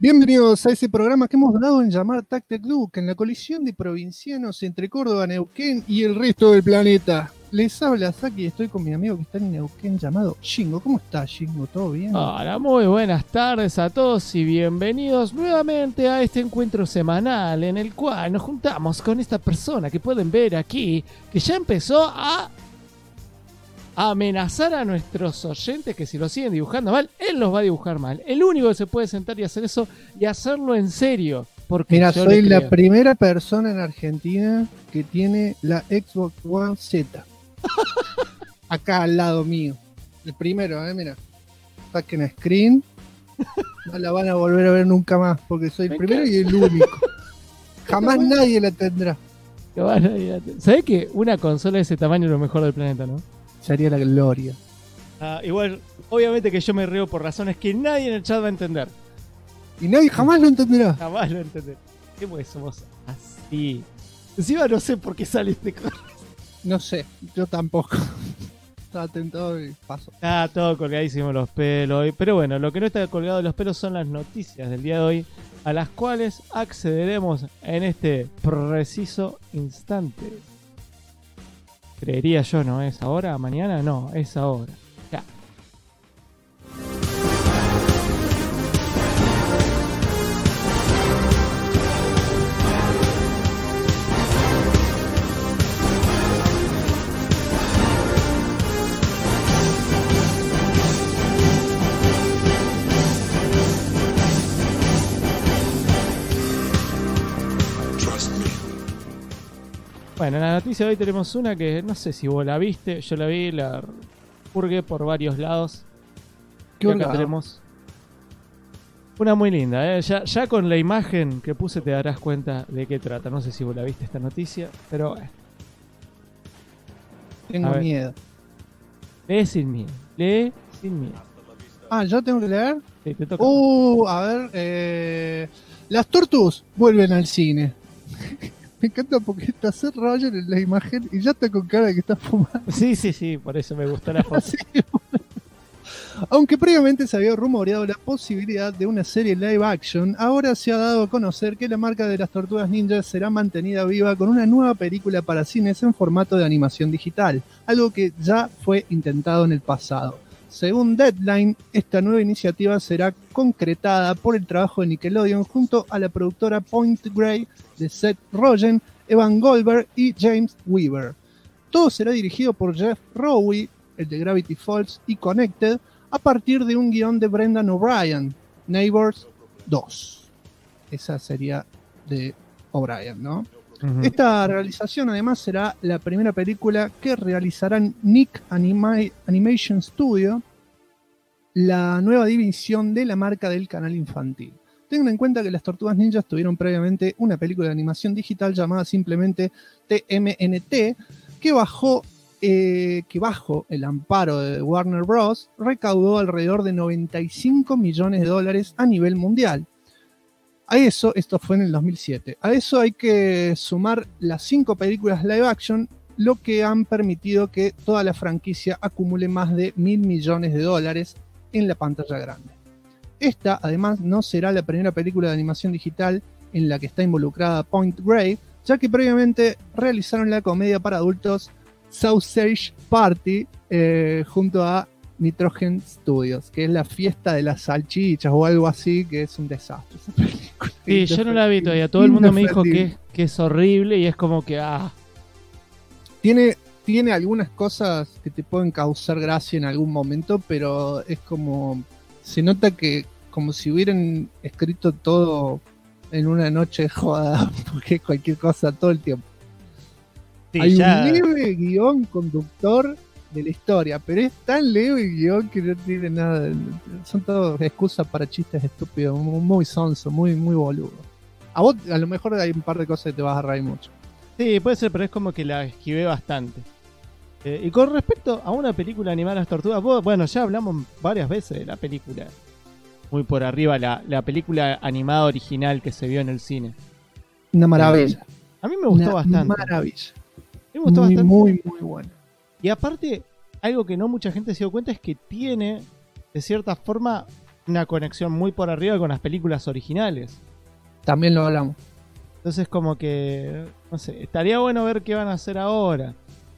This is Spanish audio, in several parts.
Bienvenidos a ese programa que hemos dado en llamar Tactecluc, en la colisión de provincianos entre Córdoba, Neuquén y el resto del planeta. Les habla Saki y estoy con mi amigo que está en Neuquén llamado Shingo. ¿Cómo estás, Shingo? ¿Todo bien? Hola, muy buenas tardes a todos y bienvenidos nuevamente a este encuentro semanal en el cual nos juntamos con esta persona que pueden ver aquí, que ya empezó a amenazar a nuestros oyentes que si lo siguen dibujando mal, él los va a dibujar mal. El único que se puede sentar y hacer eso y hacerlo en serio. Porque Mira, yo soy le la creo. primera persona en Argentina que tiene la Xbox One Z. Acá al lado mío. El primero, mira. Saquen screen. No la van a volver a ver nunca más porque soy el primero y el único. Jamás nadie la tendrá. ¿Sabés que una consola de ese tamaño es lo mejor del planeta, no? Sería la gloria. Igual, obviamente que yo me río por razones que nadie en el chat va a entender. Y nadie jamás lo entenderá. Jamás lo entender. ¿Qué pues somos así? Encima no sé por qué saliste con... No sé, yo tampoco. Estaba tentado y paso. Está todo colgadísimo los pelos hoy. Pero bueno, lo que no está colgado de los pelos son las noticias del día de hoy, a las cuales accederemos en este preciso instante. Creería yo, ¿no es ahora? ¿Mañana? No, es ahora. Ya. Bueno, en la noticia de hoy tenemos una que no sé si vos la viste, yo la vi, la purgué por varios lados. ¿Qué Y acá hurgado? tenemos una muy linda, ya con la imagen que puse te darás cuenta de qué trata. No sé si vos la viste esta noticia, pero bueno. A Tengo ver. miedo. Lee sin miedo, lee sin miedo. Ah, ¿yo tengo que leer? Sí, te toca. A ver. Las tortugas vuelven al cine. Me encanta porque está Seth Rogen en la imagen y ya está con cara de que está fumando. Sí, por eso me gustó la foto. Así que, aunque previamente se había rumoreado la posibilidad de una serie live action, ahora se ha dado a conocer que la marca de las Tortugas Ninja será mantenida viva con una nueva película para cines en formato de animación digital, algo que ya fue intentado en el pasado. Según Deadline, esta nueva iniciativa será concretada por el trabajo de Nickelodeon junto a la productora Point Grey de Seth Rogen, Evan Goldberg y James Weaver. Todo será dirigido por Jeff Rowe, el de Gravity Falls y Connected, a partir de un guión de Brendan O'Brien, Neighbors 2. Esa sería de O'Brien, ¿no? Ujú. Esta realización además será la primera película que realizarán Nick Animation Studio, la nueva división de la marca del canal infantil. Tengan en cuenta que las Tortugas Ninjas tuvieron previamente una película de animación digital llamada simplemente TMNT, que bajo el amparo de Warner Bros. Recaudó alrededor de $95 millones a nivel mundial. A eso, esto fue en el 2007, a eso hay que sumar las 5 películas live action, lo que han permitido que toda la franquicia acumule más de $1.000 millones en la pantalla grande. Esta, además, no será la primera película de animación digital en la que está involucrada Point Grey, ya que previamente realizaron la comedia para adultos Sausage Party junto a Nitrogen Studios, que es la fiesta de las salchichas o algo así, que es un desastre esa película. Sí, yo no la vi todavía. Todo el mundo me dijo que es horrible y es como que Tiene algunas cosas que te pueden causar gracia en algún momento, pero es como, se nota que como si hubieran escrito todo en una noche de joda, porque es cualquier cosa todo el tiempo. Sí, Hay ya... un leve guión conductor de la historia, pero es tan leve el guión que no tiene nada. Son todas excusas para chistes estúpidos, muy sonso, muy, muy boludo. A vos a lo mejor hay un par de cosas que te vas a reír mucho. Sí, puede ser, pero es como que la esquivé bastante. Y con respecto a una película animada Las Tortugas, bueno, ya hablamos varias veces de la película. Muy por arriba, la película animada original que se vio en el cine. Una maravilla. A mí me gustó Una bastante. maravilla. Me gustó Muy, bastante. muy, muy bueno. Y aparte, algo que no mucha gente se dio cuenta es que tiene, de cierta forma, una conexión muy por arriba con las películas originales. También lo hablamos. Entonces como que, no sé, estaría bueno ver qué van a hacer ahora.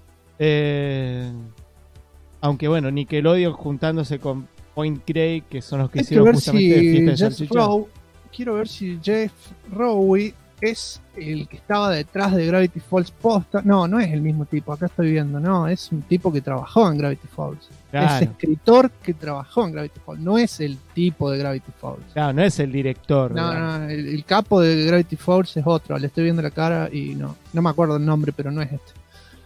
Aunque bueno, Nickelodeon juntándose con Point Grey, que son los que Hay que hicieron ver justamente si Fiesta de Jeff Salchicha. Rowe, quiero ver si Jeff Rowe es el que estaba detrás de Gravity Falls posta. No, no es el mismo tipo, acá estoy viendo, no, es un tipo que trabajó en Gravity Falls. Claro. Es escritor que trabajó en Gravity Falls, no es el tipo de Gravity Falls. Claro, no es el director. No, digamos. no, el capo de Gravity Falls es otro, le estoy viendo la cara y no me acuerdo el nombre, pero no es este.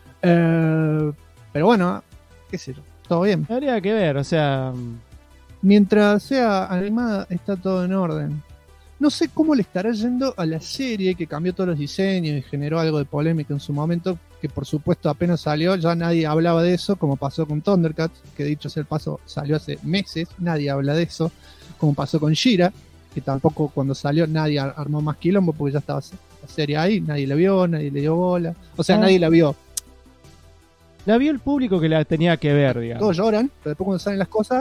Pero bueno, qué sé yo, todo bien. Habría que ver, o sea, Mientras sea animada, está todo en orden. No sé cómo le estará yendo a la serie que cambió todos los diseños y generó algo de polémica en su momento, que por supuesto apenas salió, ya nadie hablaba de eso, como pasó con Thundercats, que dicho sea el paso, salió hace meses, nadie habla de eso, como pasó con She-Ra, que tampoco cuando salió nadie armó más quilombo porque ya estaba la serie ahí, nadie la vio, nadie le dio bola, o sea, nadie la vio. la vio el público que la tenía que ver, digamos. Todos lloran, pero después cuando salen las cosas...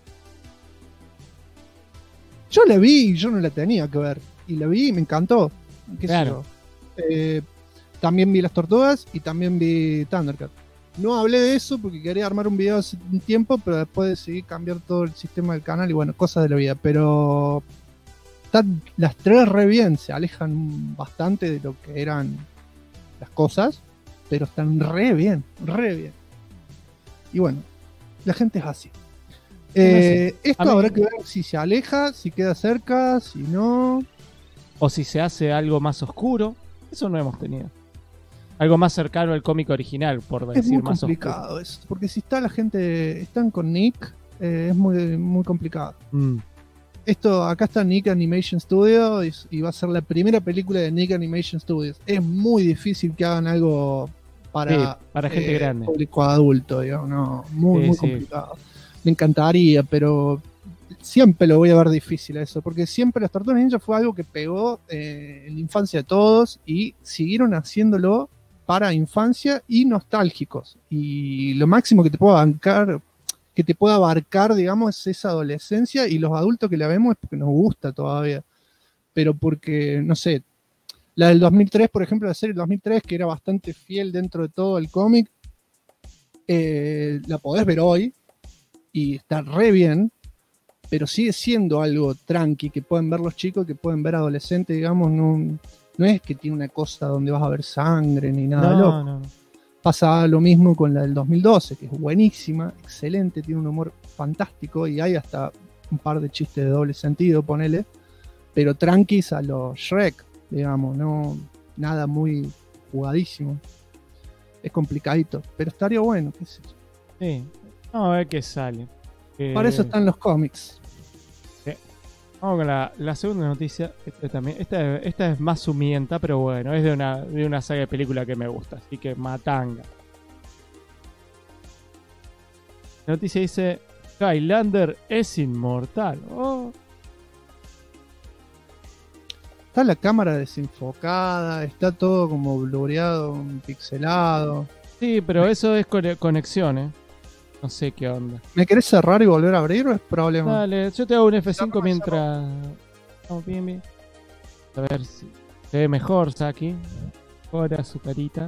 Yo la vi y yo no la tenía que ver. Y la vi y me encantó. ¿Qué Claro. sé yo? También vi Las Tortugas y también vi Thundercat. No hablé de eso porque quería armar un video hace un tiempo, pero después decidí cambiar todo el sistema del canal y bueno, cosas de la vida. Pero están las tres re bien, se alejan bastante de lo que eran las cosas, pero están re bien, re bien. Y bueno, la gente es así. Esto habrá que ver si se aleja, si queda cerca, si no. O si se hace algo más oscuro. Eso no hemos tenido. Algo más cercano al cómic original, por Es decir muy más complicado eso, porque si está la gente, están con Nick, es muy, muy complicado. oscuro. Esto, acá está Nick Animation Studio y va a ser la primera película de Nick Animation Studios. Es muy difícil que hagan algo para, Sí, para gente grande. público adulto, digamos, no, muy, Sí, muy sí. complicado. Me encantaría, pero siempre lo voy a ver difícil a eso, porque siempre las Tortugas Ninja fue algo que pegó en la infancia de todos y siguieron haciéndolo para infancia y nostálgicos. Y lo máximo que te pueda bancar, que te pueda abarcar, digamos, es esa adolescencia y los adultos que la vemos es porque nos gusta todavía. Pero porque, no sé, la del 2003, por ejemplo, la serie del 2003, que era bastante fiel dentro de todo el cómic, la podés ver hoy y está re bien, pero sigue siendo algo tranqui que pueden ver los chicos, que pueden ver adolescentes, digamos, no es que tiene una cosa donde vas a ver sangre ni nada loco. No. Pasa lo mismo con la del 2012, que es buenísima, excelente, tiene un humor fantástico y hay hasta un par de chistes de doble sentido, ponele, pero tranquis a los Shrek, digamos, no nada muy jugadísimo. Es complicadito, pero estaría bueno, qué sé yo. Sí. Vamos a ver qué sale. Para eso están los cómics. Vamos con la segunda noticia. Esta es más sumienta, pero bueno, es de una saga de película que me gusta. Así que matanga. La noticia dice: Highlander es inmortal. Oh. Está la cámara desenfocada, está todo como blureado, pixelado. Sí, pero eso es conexión, ¿eh? No sé qué onda. ¿Me querés cerrar y volver a abrir o es problema? Dale, yo te hago un F5 Cerrá, mientras... Vamos bien. A ver si se ve mejor, Saki. Ahora su carita.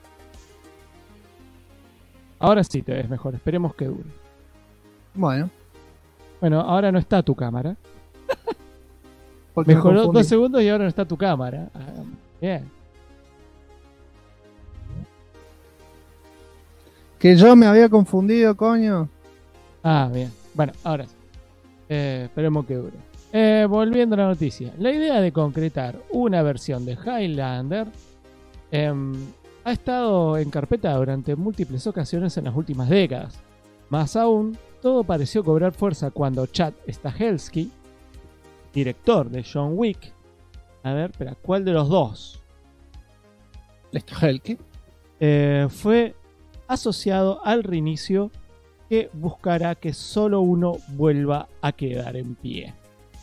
Ahora sí te ves mejor, esperemos que dure. Bueno, Bueno, ahora no está tu cámara. porque me Mejoró confundí. 2 segundos y ahora no está tu cámara. Bien. Que yo me había confundido, coño. Ah, bien. Bueno, ahora sí. Esperemos que dure. Volviendo a la noticia. La idea de concretar una versión de Highlander ha estado en carpeta durante múltiples ocasiones en las últimas décadas. Más aún, todo pareció cobrar fuerza cuando Chad Stahelski, director de John Wick, a ver, espera, ¿cuál de los dos? ¿Helke? Fue asociado al reinicio que buscará que solo uno vuelva a quedar en pie.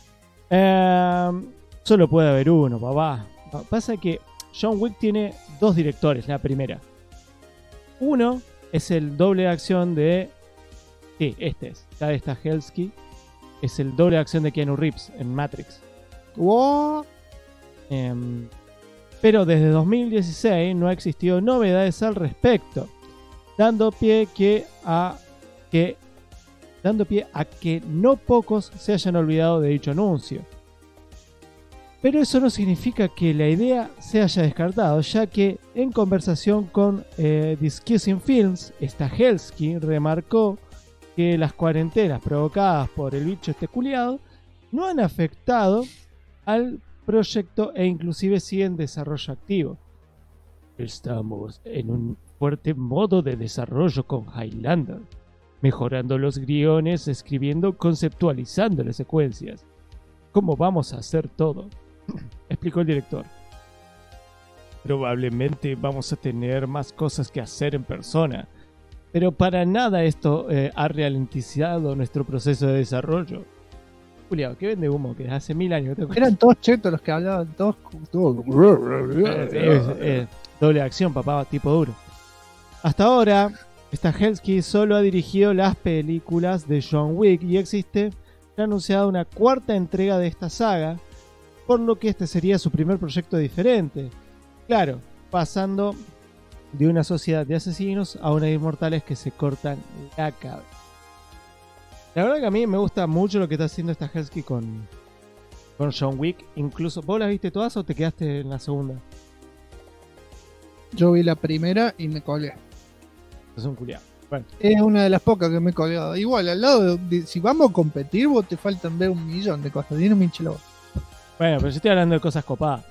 Solo puede haber uno, papá. Pasa que John Wick tiene 2 directores, la primera. Uno es el doble de acción de... Sí, este es, Chad Stahelski. es el doble de acción de Keanu Reeves en Matrix. Wow. Pero desde 2016 no ha existido novedades al respecto, dando pie a que no pocos se hayan olvidado de dicho anuncio. Pero eso no significa que la idea se haya descartado, ya que en conversación con Discussing Films, Stahelski remarcó que las cuarentenas provocadas por el bicho este culiado no han afectado al proyecto e inclusive sigue en desarrollo activo. Estamos en un fuerte modo de desarrollo con Highlander, mejorando los guiones, escribiendo, conceptualizando las secuencias. ¿Cómo vamos a hacer todo?, explicó el director. Probablemente vamos a tener más cosas que hacer en persona, pero para nada esto ha ralentizado nuestro proceso de desarrollo. Juliado, ¿qué vende humo? Que hace 1000 años. Eran todos chetos los que hablaban, todos. Doble acción, papá, tipo duro. Hasta ahora, Stahelski solo ha dirigido las películas de John Wick y existe anunciada una cuarta entrega de esta saga, por lo que este sería su primer proyecto diferente. Claro, pasando de una sociedad de asesinos a una de inmortales que se cortan la cabeza. La verdad que a mí me gusta mucho lo que está haciendo Stahelski con John Wick. Incluso, ¿vos las viste todas o te quedaste en la segunda? Yo vi la primera y me colgué. Es un culiado. Bueno. Es una de las pocas que me he colgado. Igual, al lado de si vamos a competir, vos te faltan ver 1.000.000 de cosas. Dime, Michelo. Bueno, pero yo estoy hablando de cosas copadas.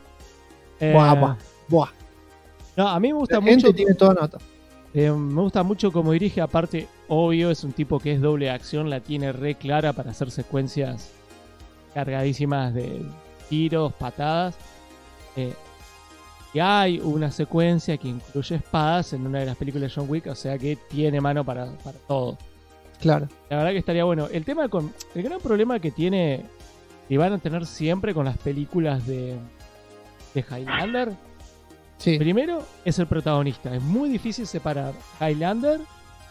Buah. No, a mí me gusta la mucho. Gente tiene toda nota. Me gusta mucho cómo dirige. Aparte, obvio, es un tipo que es doble acción. La tiene re clara para hacer secuencias cargadísimas de tiros, patadas. Y hay una secuencia que incluye espadas en una de las películas de John Wick. O sea que tiene mano para todo. Claro. La verdad que estaría bueno. El gran problema que tiene y van a tener siempre con las películas de Highlander. Sí. Primero es el protagonista. Es muy difícil separar Highlander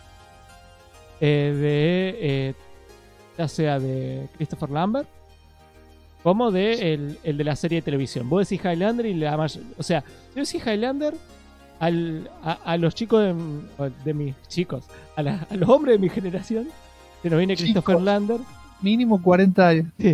ya sea de Christopher Lambert como de el de la serie de televisión. Vos decís Highlander y o sea, yo decís Highlander a los chicos de mis chicos, a los hombres de mi generación, se nos viene Christopher Lambert. Mínimo 40 años. Sí.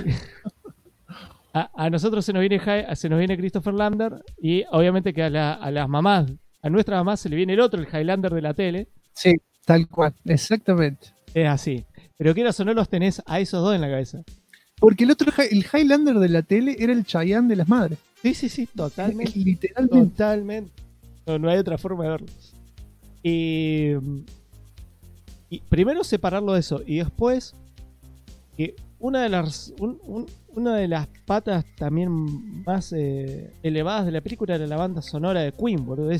A nosotros se nos viene Christopher Lambert y obviamente que a las mamás, a nuestras mamás se le viene el otro, el Highlander de la tele. Sí, tal cual, exactamente. Es así. Pero quieras o no los tenés a esos dos en la cabeza. Porque el otro, el Highlander de la tele era el Chayanne de las madres. Sí, totalmente. Literalmente. Totalmente. No hay otra forma de verlo. Y primero separarlo de eso y después que una de las patas también más elevadas de la película era la banda sonora de Queen, boludo.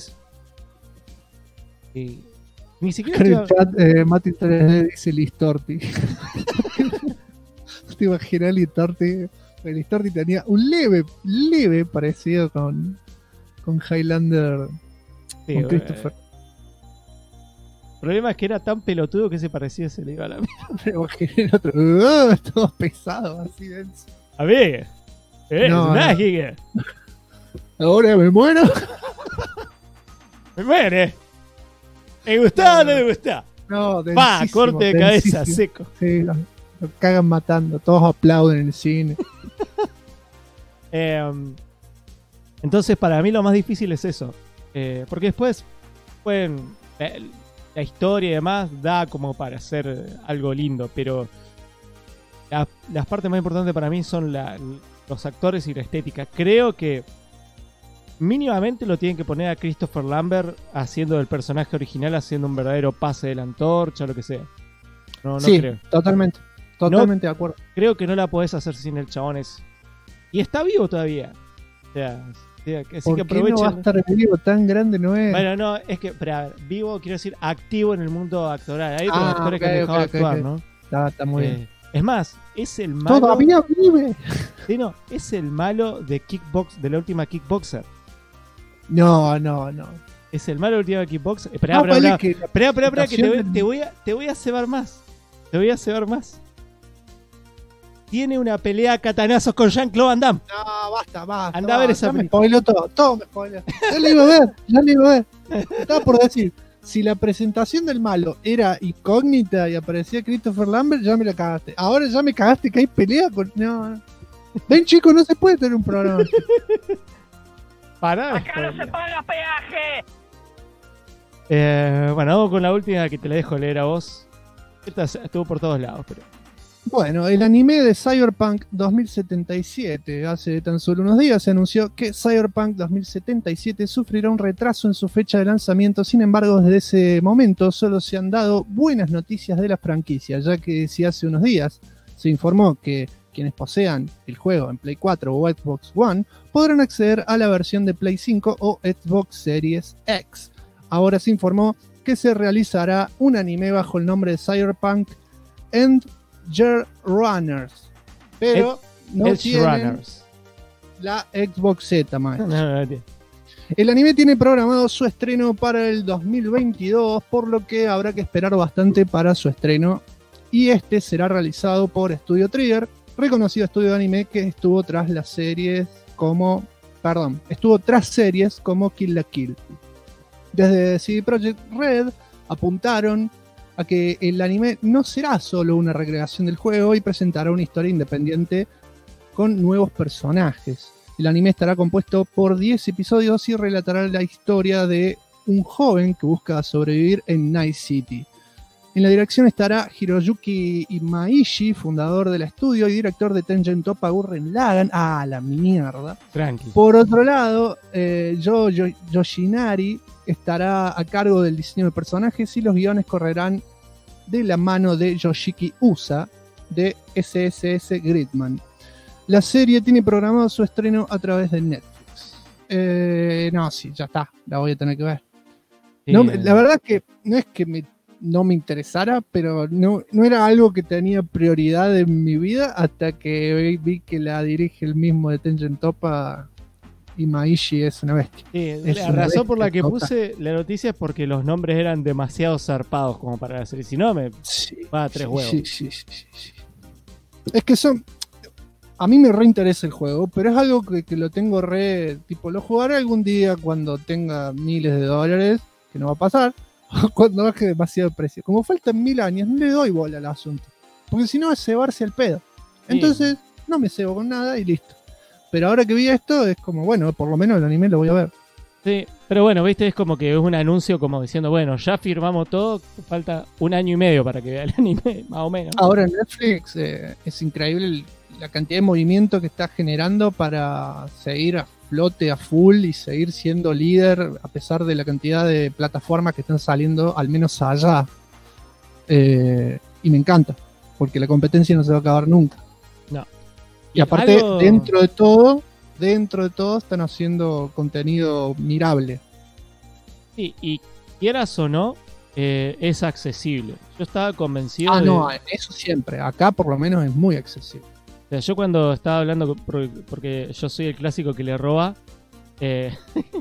Ni siquiera en el chat, Mati 3D dice Listorti. Te imaginas Listorti. Listorti tenía un leve parecido con Highlander, sí, con Christopher. El problema es que era tan pelotudo que se parecía se le iba a la mierda. Todo pesado, así denso. A ver, no. Mágica. Ahora me muero. Me muere. ¿Me gustaba o no me gustaba? No, pa, corte de cabeza, seco. Sí, lo cagan matando, todos aplauden en el cine. Entonces, para mí lo más difícil es eso. Porque después la historia y demás da como para hacer algo lindo, pero las partes más importantes para mí son los actores y la estética. Creo que mínimamente lo tienen que poner a Christopher Lambert haciendo el personaje original, haciendo un verdadero pase de la antorcha o lo que sea. No sí, creo. Totalmente de acuerdo. Creo que no la podés hacer sin el chabón ese. Y está vivo todavía. O sea, así que aprovechen. No va a estar vivo, tan grande no es. Bueno, no, es que, pero vivo quiero decir activo en el mundo actoral. Hay otros actores que han dejado de actuar, ¿no? Está muy bien. Es más, es el malo. Todavía vive. Sí, no, es el malo de de la última Kickboxer. No. Es el malo de la última Kickboxer. Espera, que te voy a cebar más. tiene una pelea a catanazos con Jean-Claude Van Damme. No, basta. Anda a ver esa me película. spoiló todo me spoiló. Ya le iba a ver. Estaba por decir, si la presentación del malo era incógnita y aparecía Christopher Lambert, ya me la cagaste. Ahora ya me cagaste que hay pelea con... No. Ven, chicos, no se puede tener un programa. Pará. ¡Acá no se paga peaje! Bueno, vamos con la última que te la dejo leer a vos. Esta estuvo por todos lados, pero... Bueno, el anime de Cyberpunk 2077. Hace tan solo unos días se anunció que Cyberpunk 2077 sufrirá un retraso en su fecha de lanzamiento. Sin embargo, desde ese momento solo se han dado buenas noticias de la franquicia, ya que si hace unos días se informó que quienes posean el juego en Play 4 o Xbox One podrán acceder a la versión de Play 5 o Xbox Series X. Ahora se informó que se realizará un anime bajo el nombre de Cyberpunk Edge Runners, pero no tienen la Xbox Z, maestro. No. El anime tiene programado su estreno para el 2022, por lo que habrá que esperar bastante para su estreno. Y este será realizado por Studio Trigger, reconocido estudio de anime que estuvo tras series como Kill la Kill. Desde CD Projekt Red apuntaron a que el anime no será solo una recreación del juego y presentará una historia independiente con nuevos personajes. El anime estará compuesto por 10 episodios y relatará la historia de un joven que busca sobrevivir en Night City. En la dirección estará Hiroyuki Imaishi, fundador del estudio y director de Tengen Toppa Gurren Lagann. ¡Ah, la mierda! Tranqui. Por otro lado, Yoshinari estará a cargo del diseño de personajes y los guiones correrán de la mano de Yoshiki Usa de SSS Gridman. La serie tiene programado su estreno a través de Netflix. Ya está, la voy a tener que ver. Sí. No, la verdad es que no es que no me interesara, pero no era algo que tenía prioridad en mi vida hasta que vi que la dirige el mismo de Tengen Toppa. Y Maishi es una bestia. Sí, la razón por la que puse la noticia es porque los nombres eran demasiado zarpados como para la serie. Si no, me va a tres huevos. Sí. Es que a mí me reinteresa el juego, pero es algo que lo tengo tipo, lo jugaré algún día cuando tenga miles de dólares, que no va a pasar, cuando baje demasiado el precio. Como faltan 1000 años, no le doy bola al asunto. Porque si no es cebarse al pedo. Entonces, no me cebo con nada y listo. Pero ahora que vi esto, es como, bueno, por lo menos el anime lo voy a ver. Sí, pero bueno, viste, es como que es un anuncio como diciendo, bueno, ya firmamos todo, falta 1 año y medio para que vea el anime, más o menos. Ahora en Netflix es increíble la cantidad de movimiento que está generando para seguir a flote a full y seguir siendo líder a pesar de la cantidad de plataformas que están saliendo, al menos allá. Y me encanta, porque la competencia no se va a acabar nunca. No. Y aparte, dentro de todo están haciendo contenido mirable. Sí, y quieras o no, es accesible. Yo estaba convencido No, eso siempre. Acá por lo menos es muy accesible. O sea, yo cuando estaba hablando, porque yo soy el clásico que le roba le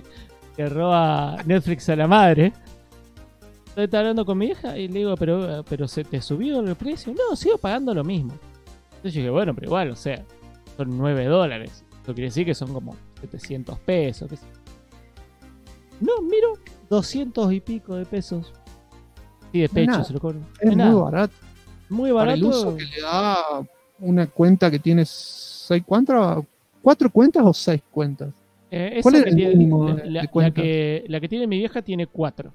roba Netflix a la madre. Yo estaba hablando con mi hija y le digo, pero ¿se te subió el precio? No, sigo pagando lo mismo. Entonces yo dije, bueno, pero igual, o sea, son $9. Eso quiere decir que son como 700 pesos. No, miro, 200 y pico de pesos. Sí, de pecho se lo cobro. Es muy barato. Muy barato. Para el uso que le da una cuenta que tiene 6 cuentas, 4 cuentas o 6 cuentas. ¿Cuál es el mínimo de cuentas? La que tiene mi vieja tiene 4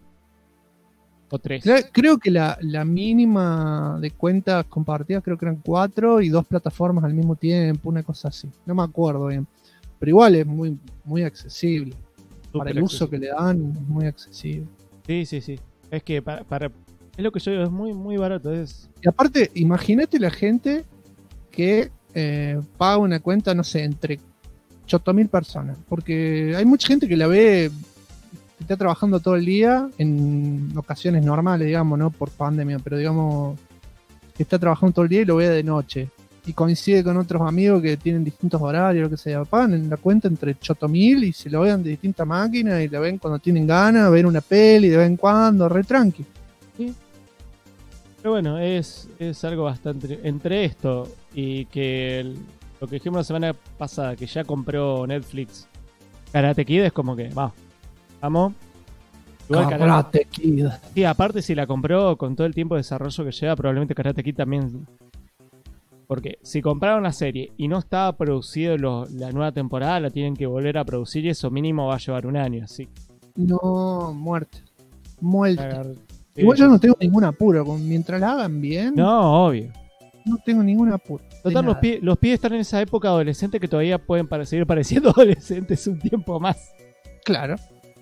o 3. Creo que la mínima de cuentas compartidas creo que eran 4 y 2 plataformas al mismo tiempo, una cosa así. No me acuerdo bien. Pero igual es muy, muy accesible. Para el uso que le dan, es muy accesible. Sí. Es que es lo que yo digo, es muy, muy barato. Y aparte, imagínate la gente que paga una cuenta, no sé, entre 8.000 personas. Porque hay mucha gente que la ve, que está trabajando todo el día, en ocasiones normales, digamos, no por pandemia, pero digamos, que está trabajando todo el día y lo ve de noche. Y coincide con otros amigos que tienen distintos horarios, lo que sea. Pagan en la cuenta entre 8.000 y se lo vean de distintas máquinas y la ven cuando tienen ganas, ver una peli de vez en cuando, re tranqui. Sí. Pero bueno, es algo bastante... Entre esto y que lo que dijimos la semana pasada, que ya compró Netflix Karate Kid, es como que, vamos. Igual Karate Kid. Sí, aparte si la compró con todo el tiempo de desarrollo que lleva, probablemente Karate Kid también... Porque si compraron la serie y no estaba producido la nueva temporada, la tienen que volver a producir y eso mínimo va a llevar un año, así. No, muerte. Igual yo no tengo ningún apuro. Mientras la hagan bien, No, obvio. no tengo ningún apuro. Total, los pibes están en esa época adolescente que todavía pueden seguir pareciendo adolescentes un tiempo más. Claro.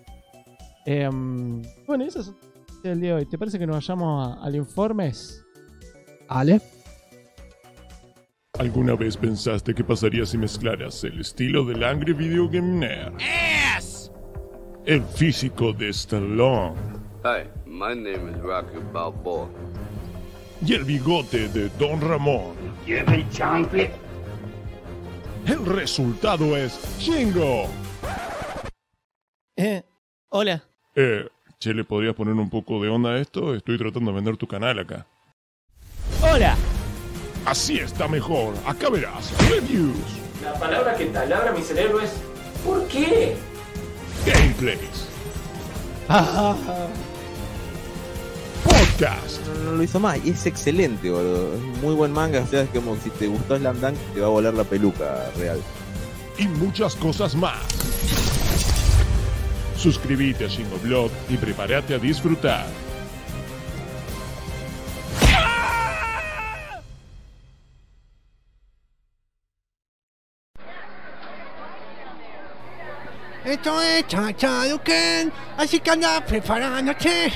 Bueno, eso es el día de hoy. ¿Te parece que nos vayamos al informes? Ale. ¿Alguna vez pensaste qué pasaría si mezclaras el estilo del Angry Video Game Nerd, el físico de Stallone Hi, my name is Rocky Balboa. y el bigote de Don Ramón? El resultado es Chingo. Hola. Che, ¿le podrías poner un poco de onda a esto? Estoy tratando de vender tu canal acá. Hola. Así está mejor. Acá verás. Reviews, La palabra que talabra mi cerebro es ¿por qué? gameplays, podcast, No lo hizo más y es excelente, boludo. Es muy buen manga, o sea, es como si te gustó Slam Dunk te va a volar la peluca real. y muchas cosas más. Suscríbete a Shingoblog y prepárate a disfrutar. Esto es Chachaduken, así que anda preparándote.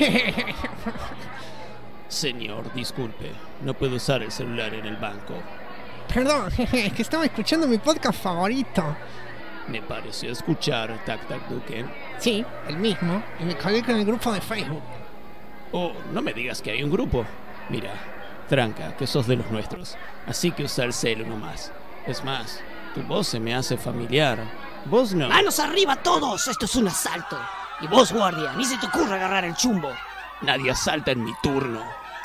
Señor, disculpe, no puedo usar el celular en el banco. Perdón, es que estaba escuchando mi podcast favorito. Me pareció escuchar Tac Tac Duken. Sí, el mismo, y me colgué con el grupo de Facebook. Oh, no me digas que hay un grupo. Mira, tranca, que sos de los nuestros, así que usa el celu nomás. Es más, tu voz se me hace familiar. Vos no. ¡Manos arriba todos! ¡Esto es un asalto! Y vos, guardia, ni se te ocurra agarrar el chumbo. Nadie asalta en mi turno.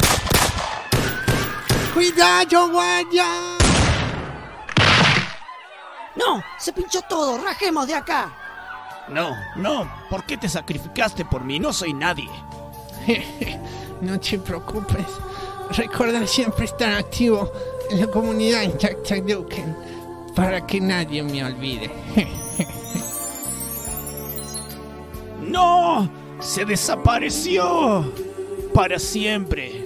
¡Cuidado, guardia! ¡No! ¡Se pinchó todo! ¡Rajemos de acá! No, no, ¿por qué te sacrificaste por mí? No soy nadie. No te preocupes. Recuerda siempre estar activo en la comunidad en Chachaduken para que nadie me olvide. ¡No! ¡Se desapareció! Para siempre.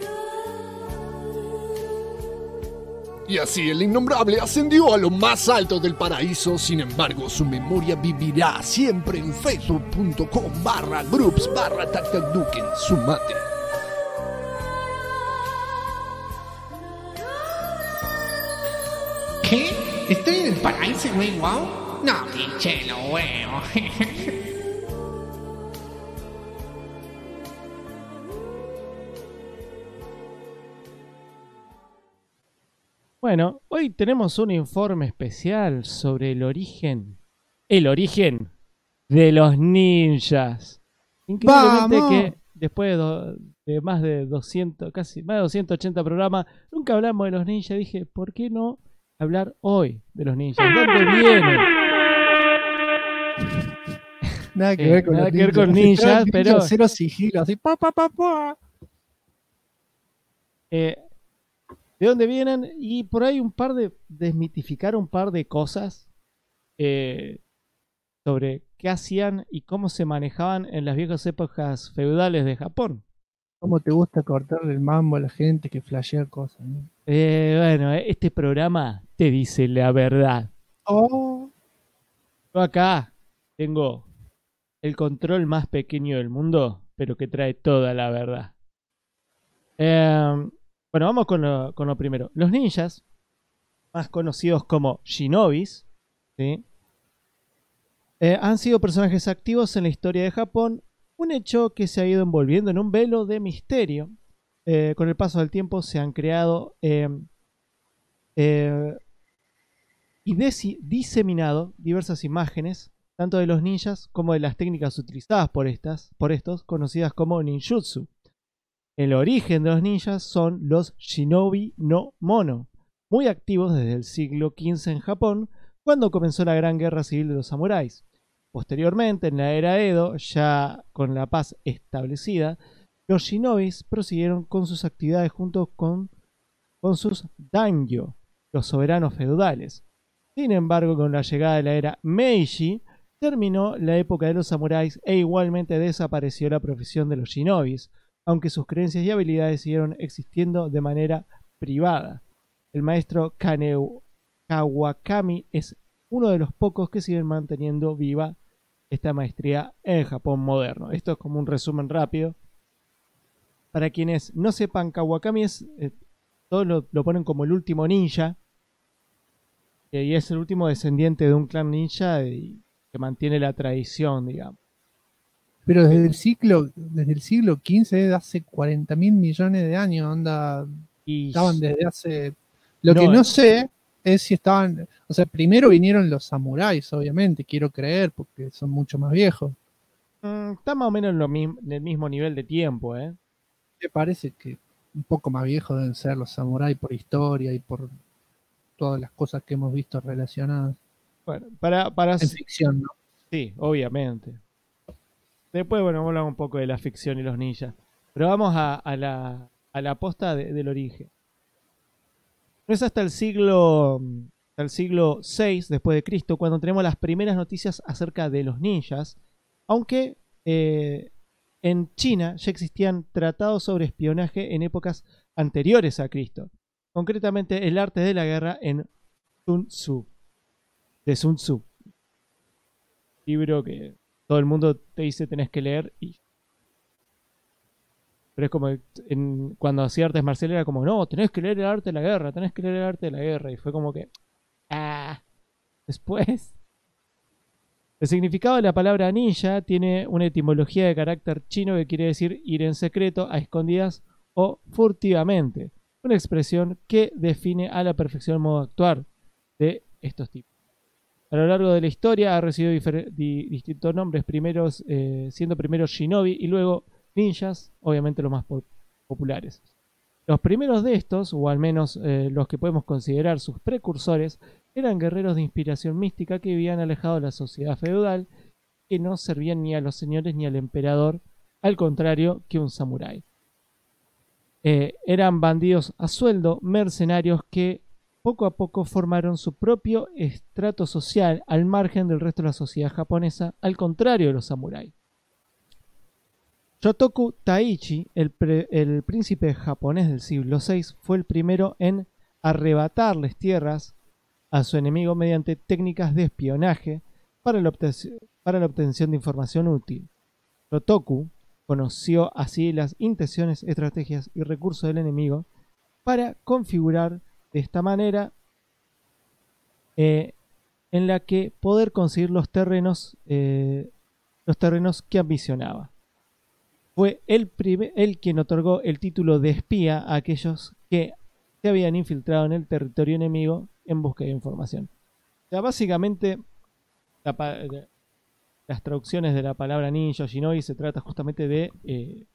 Y así el innombrable ascendió a lo más alto del paraíso. Sin embargo, su memoria vivirá siempre en facebook.com/groups/TacTacDuken. Sumate. ¿Qué? ¿Estoy en el paraíso, güey? ¿Wow? No, pinche lo huevo. Bueno, hoy tenemos un informe especial sobre el origen de los ninjas. Increíblemente ¡Vamos! que después de más de 200, casi más de 280 programas, nunca hablamos de los ninjas. Dije, ¿por qué no hablar hoy de los ninjas? ¿Dónde vienen? Nada que ver con nada los que ver con ninjas, pero... Cero sigilo, así pa. ¿De dónde vienen? Y por ahí desmitificar un par de cosas sobre qué hacían y cómo se manejaban en las viejas épocas feudales de Japón. ¿Cómo te gusta cortarle el mambo a la gente que flashea cosas, ¿no? Bueno, este programa te dice la verdad. Oh. Yo acá tengo el control más pequeño del mundo, pero que trae toda la verdad. Bueno, vamos con lo primero. Los ninjas, más conocidos como shinobis, ¿sí? Han sido personajes activos en la historia de Japón, un hecho que se ha ido envolviendo en un velo de misterio. Con el paso del tiempo se han creado y diseminado diversas imágenes, tanto de los ninjas como de las técnicas utilizadas por estos, conocidas como ninjutsu. El origen de los ninjas son los Shinobi no Mono, muy activos desde el siglo XV en Japón, cuando comenzó la Gran Guerra Civil de los Samuráis. Posteriormente, en la era Edo, ya con la paz establecida, los shinobis prosiguieron con sus actividades junto con sus daimyo, los soberanos feudales. Sin embargo, con la llegada de la era Meiji, terminó la época de los samuráis e igualmente desapareció la profesión de los shinobis, aunque sus creencias y habilidades siguieron existiendo de manera privada. El maestro Kawakami es uno de los pocos que siguen manteniendo viva esta maestría en Japón moderno. Esto es como un resumen rápido. Para quienes no sepan, Kawakami es, todos lo ponen como el último ninja, y es el último descendiente de un clan ninja y que mantiene la tradición, digamos. Pero desde el siglo XV, hace 40.000 millones de años, estaban desde hace... Lo que no sé es si estaban... O sea, primero vinieron los samuráis, obviamente, quiero creer, porque son mucho más viejos. Está más o menos en el mismo nivel de tiempo, ¿eh? Me parece que un poco más viejos deben ser los samuráis por historia y por todas las cosas que hemos visto relacionadas. Bueno, para en ficción, ¿no? Sí, obviamente. Después, bueno, vamos a hablar un poco de la ficción y los ninjas. Pero vamos a la posta del origen. No es hasta el siglo VI después de Cristo cuando tenemos las primeras noticias acerca de los ninjas, aunque en China ya existían tratados sobre espionaje en épocas anteriores a Cristo. Concretamente, el arte de la guerra en Sun Tzu. De Sun Tzu. Libro que todo el mundo te dice tenés que leer. Pero es como cuando hacía artes marciales era como, no, tenés que leer el arte de la guerra, tenés que leer el arte de la guerra. Y fue como que... Después... El significado de la palabra ninja tiene una etimología de carácter chino que quiere decir ir en secreto, a escondidas o furtivamente. Una expresión que define a la perfección el modo de actuar de estos tipos. A lo largo de la historia ha recibido distintos nombres, siendo primero shinobi y luego ninjas, obviamente los más populares. Los primeros de estos, o al menos los que podemos considerar sus precursores, eran guerreros de inspiración mística que vivían alejados de la sociedad feudal, que no servían ni a los señores ni al emperador, al contrario que un samurái. Eran bandidos a sueldo, mercenarios que poco a poco formaron su propio estrato social al margen del resto de la sociedad japonesa, al contrario de los samuráis. Shotoku Taichi, el príncipe japonés del siglo VI, fue el primero en arrebatarles tierras a su enemigo mediante técnicas de espionaje para la obtención de información útil. Shotoku conoció así las intenciones, estrategias y recursos del enemigo para configurar de esta manera en la que poder conseguir los terrenos que ambicionaba. Fue él quien otorgó el título de espía a aquellos que se habían infiltrado en el territorio enemigo en busca de información. O sea, básicamente las traducciones de la palabra ninja o shinobi se trata justamente de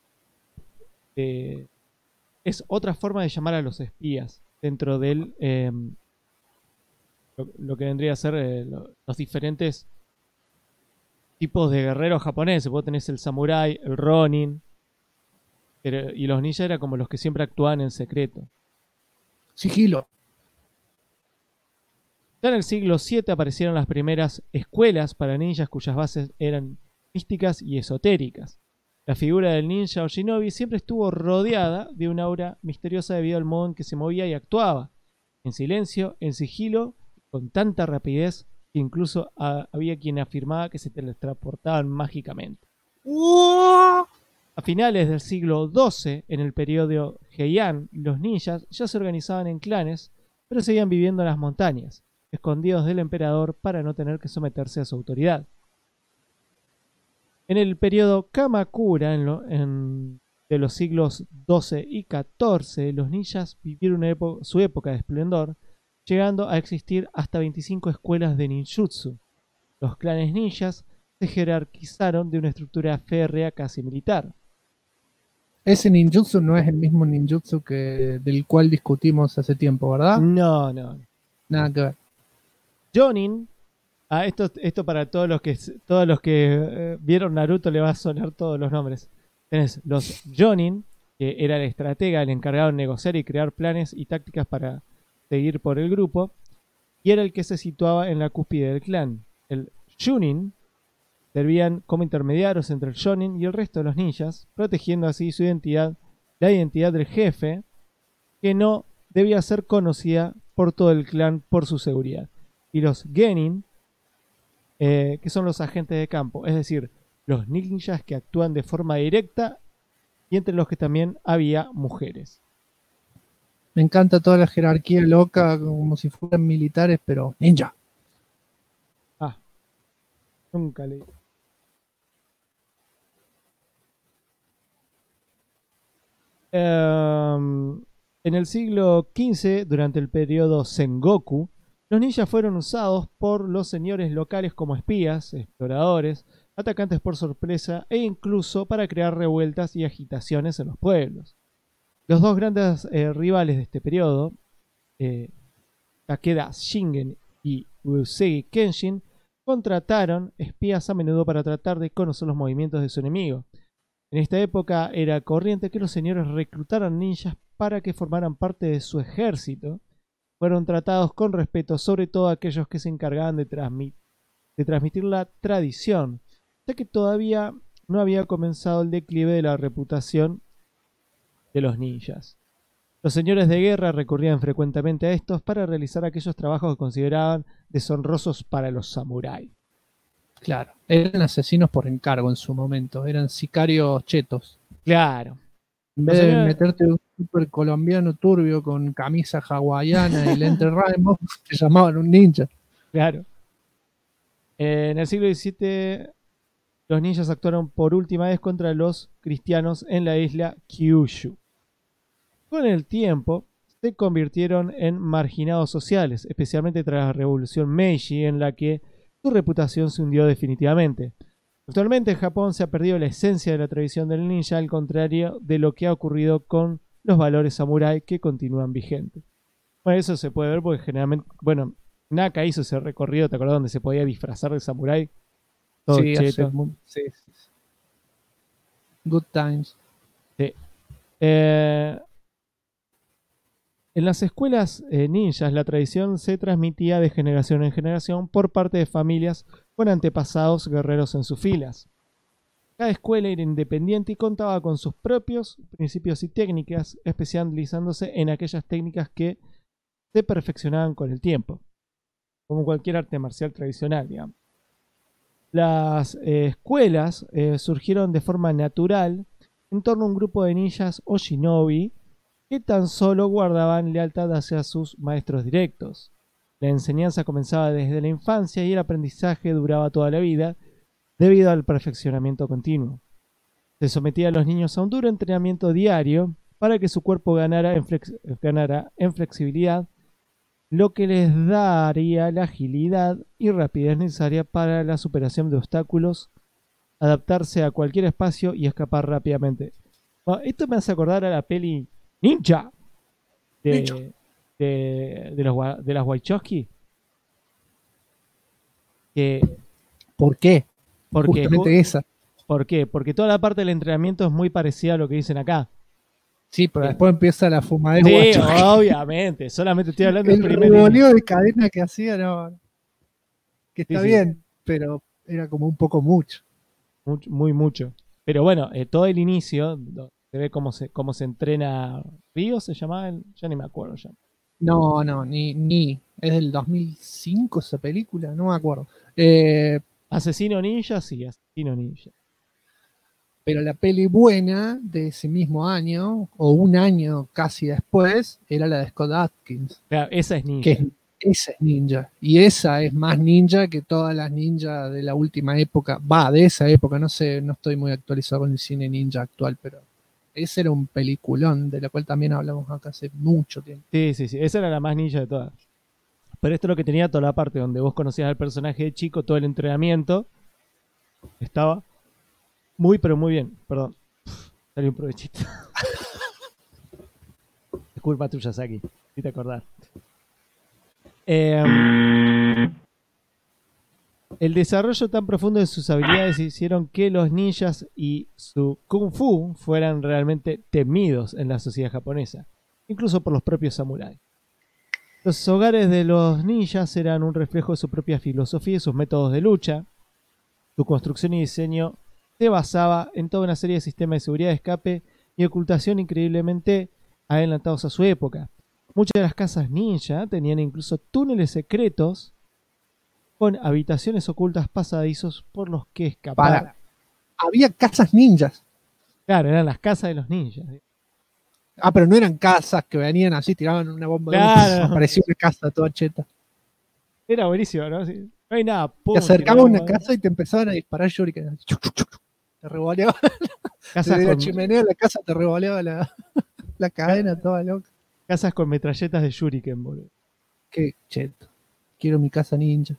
es otra forma de llamar a los espías dentro del lo que vendría a ser los diferentes tipos de guerreros japoneses. Vos tenés el samurái, el ronin, y los ninjas eran como los que siempre actuaban en secreto. Sigilo. Ya en el siglo VII aparecieron las primeras escuelas para ninjas cuyas bases eran místicas y esotéricas. La figura del ninja o shinobi siempre estuvo rodeada de una aura misteriosa debido al modo en que se movía y actuaba, en silencio, en sigilo, con tanta rapidez que incluso había quien afirmaba que se teletransportaban mágicamente. A finales del siglo XII, en el periodo Heian, los ninjas ya se organizaban en clanes, pero seguían viviendo en las montañas, escondidos del emperador para no tener que someterse a su autoridad. En el periodo Kamakura, de los siglos XII y XIV, los ninjas vivieron su época de esplendor, llegando a existir hasta 25 escuelas de ninjutsu. Los clanes ninjas se jerarquizaron de una estructura férrea casi militar. Ese ninjutsu no es el mismo ninjutsu del cual discutimos hace tiempo, ¿verdad? No. Nada que ver. Jonin, esto para todos los que vieron Naruto le va a sonar todos los nombres. Tenés los Jonin, que era el estratega, el encargado de negociar y crear planes y tácticas para seguir por el grupo, y era el que se situaba en la cúspide del clan. El Chunin servían como intermediarios entre el Shonin y el resto de los ninjas, protegiendo así su identidad, la identidad del jefe, que no debía ser conocida por todo el clan por su seguridad. Y los Genin, que son los agentes de campo, es decir, los ninjas que actúan de forma directa y entre los que también había mujeres. Me encanta toda la jerarquía loca, como si fueran militares, pero ninja. Nunca leí. En el siglo XV, durante el periodo Sengoku, los ninjas fueron usados por los señores locales como espías, exploradores, atacantes por sorpresa e incluso para crear revueltas y agitaciones en los pueblos. Los dos grandes rivales de este periodo, Takeda Shingen y Usagi Kenshin, contrataron espías a menudo para tratar de conocer los movimientos de su enemigo. En esta época era corriente que los señores reclutaran ninjas para que formaran parte de su ejército. Fueron tratados con respeto, sobre todo aquellos que se encargaban de transmitir la tradición, ya que todavía no había comenzado el declive de la reputación de los ninjas. Los señores de guerra recurrían frecuentemente a estos para realizar aquellos trabajos que consideraban deshonrosos para los samuráis. Claro, eran asesinos por encargo en su momento, eran sicarios chetos. Claro. En vez de meterte un super colombiano turbio con camisa hawaiana y lente Rainbow, te llamaban un ninja. Claro. En el siglo XVII, los ninjas actuaron por última vez contra los cristianos en la isla Kyushu. Con el tiempo, se convirtieron en marginados sociales, especialmente tras la revolución Meiji, en la que su reputación se hundió definitivamente. Actualmente en Japón se ha perdido la esencia de la tradición del ninja, al contrario de lo que ha ocurrido con los valores samurái que continúan vigentes. Bueno, eso se puede ver porque generalmente, bueno, Naka hizo ese recorrido, ¿te acordás? Donde se podía disfrazar de samurái. Todo Sí, cheto. sí. Good times. Sí. En las escuelas ninjas, la tradición se transmitía de generación en generación por parte de familias con antepasados guerreros en sus filas. Cada escuela era independiente y contaba con sus propios principios y técnicas, especializándose en aquellas técnicas que se perfeccionaban con el tiempo, como cualquier arte marcial tradicional, digamos. Las escuelas surgieron de forma natural en torno a un grupo de ninjas o shinobi que tan solo guardaban lealtad hacia sus maestros directos. La enseñanza comenzaba desde la infancia y el aprendizaje duraba toda la vida debido al perfeccionamiento continuo. Se sometía a los niños a un duro entrenamiento diario para que su cuerpo ganara en flexibilidad, lo que les daría la agilidad y rapidez necesaria para la superación de obstáculos, adaptarse a cualquier espacio y escapar rápidamente. Bueno, esto me hace acordar a la peli Ninja de las Wachowski. ¿Por qué? Porque, justamente esa. ¿Por qué? Porque toda la parte del entrenamiento es muy parecida a lo que dicen acá. Sí, pero después empieza la fumadera. Sí, Wachowski. obviamente. Solamente estoy hablando del El primer revoleo de cadena que hacía, no. Que está Sí. bien, pero era como un poco mucho. Muy mucho. Pero bueno, todo el inicio se ve cómo se entrena. ¿Río se llamaba? Ya ni me acuerdo ya. No, ni. Es del 2005 esa película, no me acuerdo. Asesino Ninja, sí, Asesino Ninja. Pero la peli buena de ese mismo año, o un año casi después, era la de Scott Adkins. Claro, esa es Ninja. Esa es ninja. Y esa es más ninja que todas las ninjas de la última época. De esa época, no sé, no estoy muy actualizado con el cine ninja actual, pero ese era un peliculón, de la cual también hablamos acá hace mucho tiempo. Sí, esa era la más ninja de todas. Pero esto es lo que tenía toda la parte donde vos conocías al personaje de chico, todo el entrenamiento. Estaba muy, pero muy bien. Perdón. Salió un provechito. Es culpa tuya, Saki. Si te acordás. El desarrollo tan profundo de sus habilidades hicieron que los ninjas y su kung fu fueran realmente temidos en la sociedad japonesa, incluso por los propios samuráis. Los hogares de los ninjas eran un reflejo de su propia filosofía y sus métodos de lucha. Su construcción y diseño se basaba en toda una serie de sistemas de seguridad, escape y ocultación increíblemente adelantados a su época. Muchas de las casas ninja tenían incluso túneles secretos con habitaciones ocultas pasadizos por los que escapar. Había casas ninjas. Claro, eran las casas de los ninjas. Ah, pero no eran casas que venían así, tiraban una bomba. Claro. Aparecía una casa toda cheta. Era buenísimo, ¿no? Sí. No hay nada. Pum, te acercabas a una bomba. casa y te empezaban a disparar shuriken. Te revoleaba. Casas Desde con, la chimenea de la casa te revoleaba la cadena toda loca. casas con metralletas de shuriken, boludo. Qué cheto. Quiero mi casa ninja.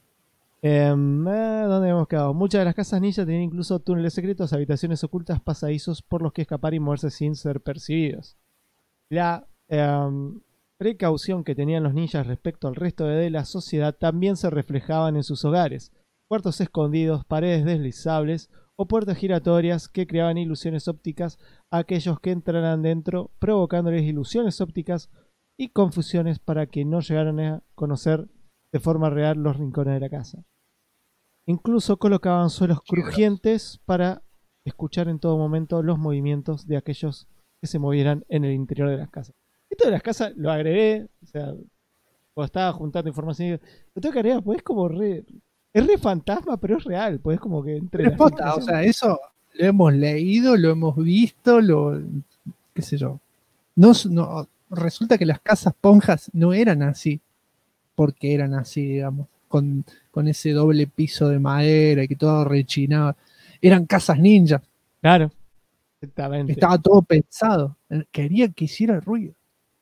¿Dónde hemos quedado? Muchas de las casas ninja tenían incluso túneles secretos, habitaciones ocultas, pasadizos por los que escapar y moverse sin ser percibidos. La precaución que tenían los ninjas respecto al resto de la sociedad también se reflejaban en sus hogares. Cuartos escondidos, paredes deslizables o puertas giratorias que creaban ilusiones ópticas a aquellos que entraran dentro, provocándoles ilusiones ópticas y confusiones para que no llegaran a conocer de forma real los rincones de la casa. Incluso colocaban suelos crujientes para escuchar en todo momento los movimientos de aquellos que se movieran en el interior de las casas. Esto de las casas lo agregué, o sea, cuando estaba juntando información, lo tengo que agregar, pues es como es re fantasma, pero es real, pues como que entre Pero posta, o sea, eso lo hemos leído, lo hemos visto, qué sé yo. No, resulta que las casas ponjas no eran así, porque eran así, digamos, con ese doble piso de madera y que todo rechinaba. Eran casas ninja. Claro, exactamente. Estaba todo pensado. Quería que hiciera ruido.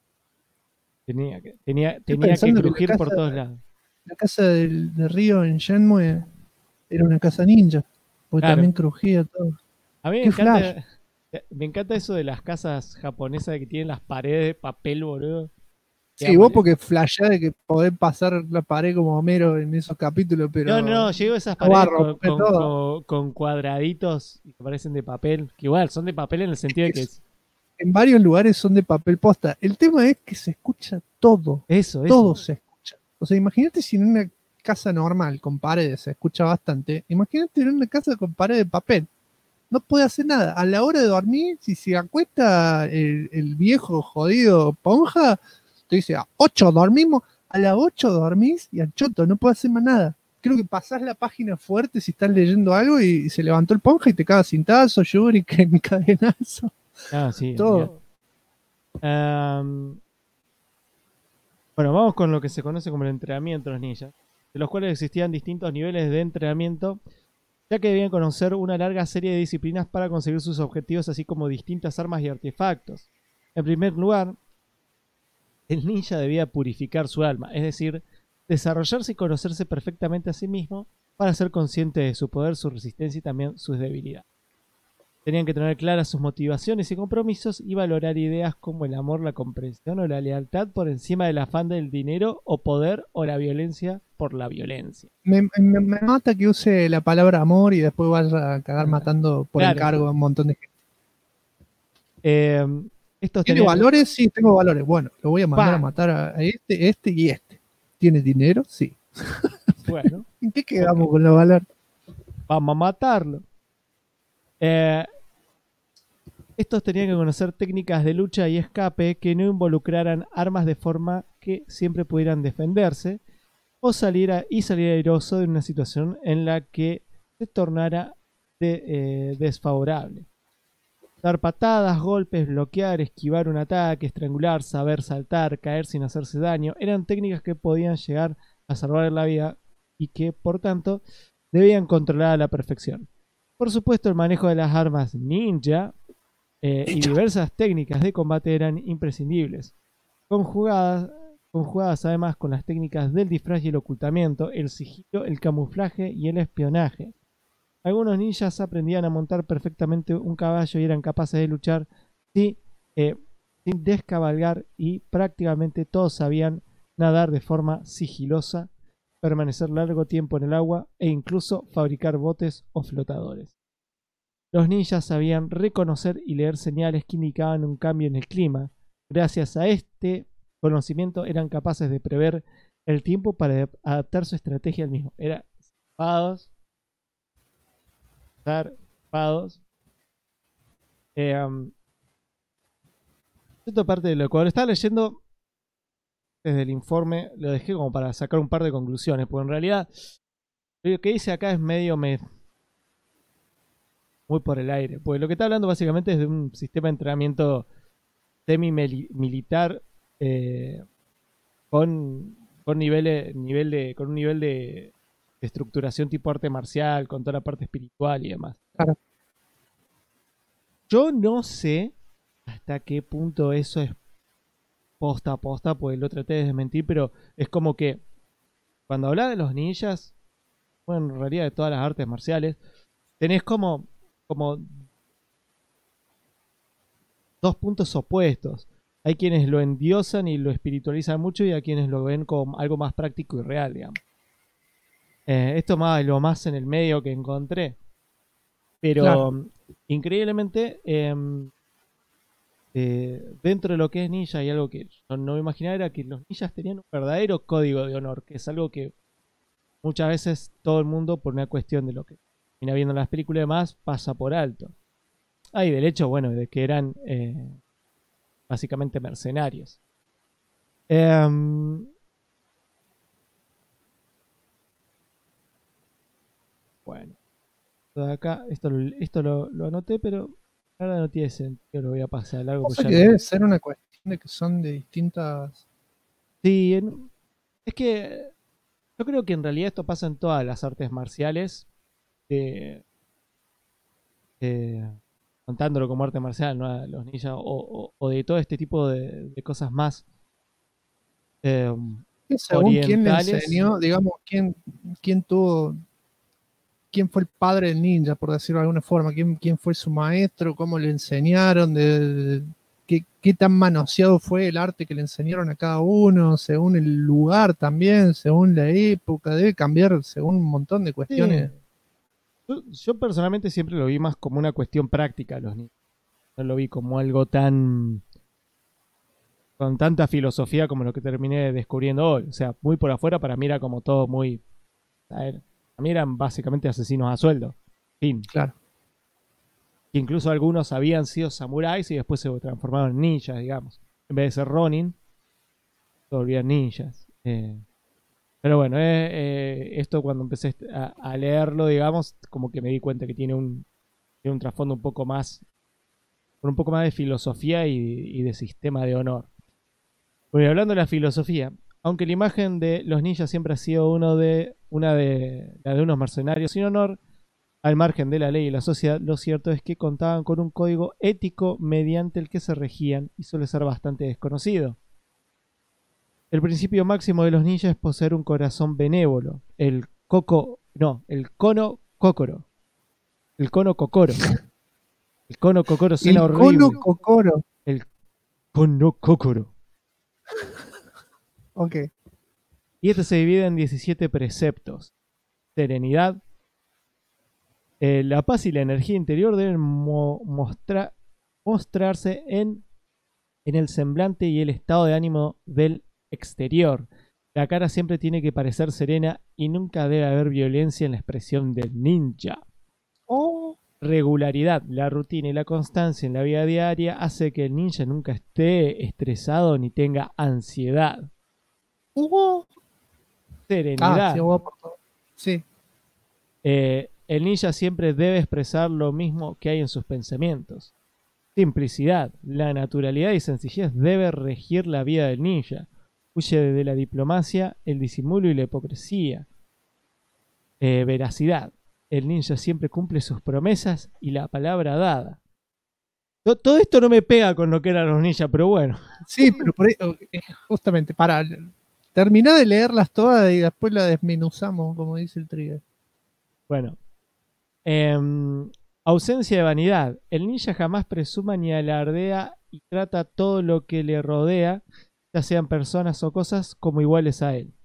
Tenía que pensando que crujir la por casa- todos lados. La casa de Río en Shenmue era una casa ninja, porque Claro. también crujía todo. A mí Qué flash. me encanta eso de las casas japonesas que tienen las paredes de papel, boludo. Sí, vos porque flashás de que podés pasar la pared como Homero en esos capítulos, pero... No, llego a esas no va a paredes romper todo. con cuadraditos que parecen de papel, que igual son de papel en el sentido de que En varios lugares son de papel posta. El tema es que se escucha todo. Todo se escucha. O sea, imagínate si en una casa normal con paredes se escucha bastante. Imagínate en una casa con paredes de papel. No puede hacer nada. A la hora de dormir, si se acuesta el viejo jodido ponja, te dice, a 8 dormimos, a las 8 dormís y al choto, no puede hacer más nada. Creo que pasás la página fuerte si estás leyendo algo y se levantó el ponja y te caga cintazo, shuriken, cadenazo. Ah, sí. Todo. Bueno, vamos con lo que se conoce como el entrenamiento de los ninjas, de los cuales existían distintos niveles de entrenamiento, ya que debían conocer una larga serie de disciplinas para conseguir sus objetivos, así como distintas armas y artefactos. En primer lugar, el ninja debía purificar su alma, es decir, desarrollarse y conocerse perfectamente a sí mismo para ser consciente de su poder, su resistencia y también sus debilidades. Tenían que tener claras sus motivaciones y compromisos y valorar ideas como el amor, la comprensión o la lealtad por encima del afán del dinero o poder o la violencia por la violencia. Me mata que use la palabra amor y después vaya a cagar matando por Claro. encargo a un montón de gente. Estos ¿Tiene tenían- valores? Sí, tengo valores. Bueno, lo voy a mandar Pa. a matar a este y este. ¿Tiene dinero? Sí. Bueno, ¿En qué quedamos con los valores? vamos a matarlo. Estos tenían que conocer técnicas de lucha y escape que no involucraran armas de forma que siempre pudieran defenderse o salir airoso de una situación en la que se tornara desfavorable. Dar patadas, golpes, bloquear, esquivar un ataque, estrangular, saber saltar, caer sin hacerse daño, eran técnicas que podían llegar a salvar la vida y que, por tanto, debían controlar a la perfección. Por supuesto, el manejo de las armas ninja y diversas técnicas de combate eran imprescindibles, conjugadas además con las técnicas del disfraz y el ocultamiento, el sigilo, el camuflaje y el espionaje. Algunos ninjas aprendían a montar perfectamente un caballo y eran capaces de luchar sin, sin descabalgar, y prácticamente todos sabían nadar de forma sigilosa, permanecer largo tiempo en el agua e incluso fabricar botes o flotadores. Los ninjas sabían reconocer y leer señales que indicaban un cambio en el clima. Gracias a este conocimiento eran capaces de prever el tiempo para adaptar su estrategia al mismo. Era espados, zarpados. Esta parte de lo que estaba leyendo desde el informe lo dejé como para sacar un par de conclusiones, porque en realidad lo que dice acá es medio muy por el aire, porque lo que está hablando básicamente es de un sistema de entrenamiento semi-militar con un nivel de estructuración tipo arte marcial, con toda la parte espiritual y demás. Claro. Yo no sé hasta qué punto eso es posta a posta, pues lo traté de desmentir, pero es como que cuando hablas de los ninjas, bueno, en realidad de todas las artes marciales, tenés como dos puntos opuestos. Hay quienes lo endiosan y lo espiritualizan mucho, y hay quienes lo ven como algo más práctico y real, digamos. Esto es lo más en el medio que encontré. Pero claro, increíblemente, dentro de lo que es ninja, hay algo que yo no me imaginaba, era que los ninjas tenían un verdadero código de honor, que es algo que muchas veces todo el mundo, por una cuestión de lo que viene viendo las películas y demás, pasa por alto. Y del hecho, bueno, de que eran básicamente mercenarios. Bueno, de acá, esto lo anoté, pero ahora no tiene sentido, lo voy a pasar largo. O sea que debe ser una cuestión de que son de distintas... Sí, es que yo creo que en realidad esto pasa en todas las artes marciales, contándolo como arte marcial, ¿no? Los ninjas o de todo este tipo de cosas más según orientales. quién le enseñó, digamos, quién fue el padre del ninja, por decirlo de alguna forma, quién fue su maestro, cómo le enseñaron, qué tan manoseado fue el arte que le enseñaron a cada uno, según el lugar también, según la época, debe cambiar según un montón de cuestiones. Sí. Yo personalmente siempre lo vi más como una cuestión práctica, los ninjas. No lo vi como algo con tanta filosofía como lo que terminé descubriendo hoy. O sea, muy por afuera, para mí era como todo muy... para mí eran básicamente asesinos a sueldo. Fin. Claro. Incluso algunos habían sido samuráis y después se transformaron en ninjas, digamos. En vez de ser Ronin, se volvían ninjas. Pero bueno, esto cuando empecé a leerlo, digamos, como que me di cuenta que tiene un trasfondo un poco más, con un poco más de filosofía y de sistema de honor. Bueno, hablando de la filosofía, aunque la imagen de los ninjas siempre ha sido la de unos mercenarios sin honor, al margen de la ley y la sociedad, lo cierto es que contaban con un código ético mediante el que se regían, y suele ser bastante desconocido. El principio máximo de los ninjas es poseer un corazón benévolo, el cono cócoro. El cono cocoro. El cono cocoro suena horrible. El cono cocoro. El cono cocoro. Ok. Y este se divide en 17 preceptos. Serenidad. La paz y la energía interior deben mostrarse en el semblante y el estado de ánimo del exterior. La cara siempre tiene que parecer serena y nunca debe haber violencia en la expresión del ninja. Regularidad. La rutina y la constancia en la vida diaria hace que el ninja nunca esté estresado ni tenga ansiedad. Serenidad. Sí. El ninja siempre debe expresar lo mismo que hay en sus pensamientos. Simplicidad. La naturalidad y sencillez debe regir la vida del ninja. Huye de la diplomacia, el disimulo y la hipocresía. Veracidad. El ninja siempre cumple sus promesas y la palabra dada. Todo esto no me pega con lo que eran los ninjas, pero bueno. Sí, pero por ahí, justamente, terminá de leerlas todas y después las desmenuzamos, como dice el Trigger. Bueno. Ausencia de vanidad. El ninja jamás presuma ni alardea y trata todo lo que le rodea, ya sean personas o cosas, como iguales a él.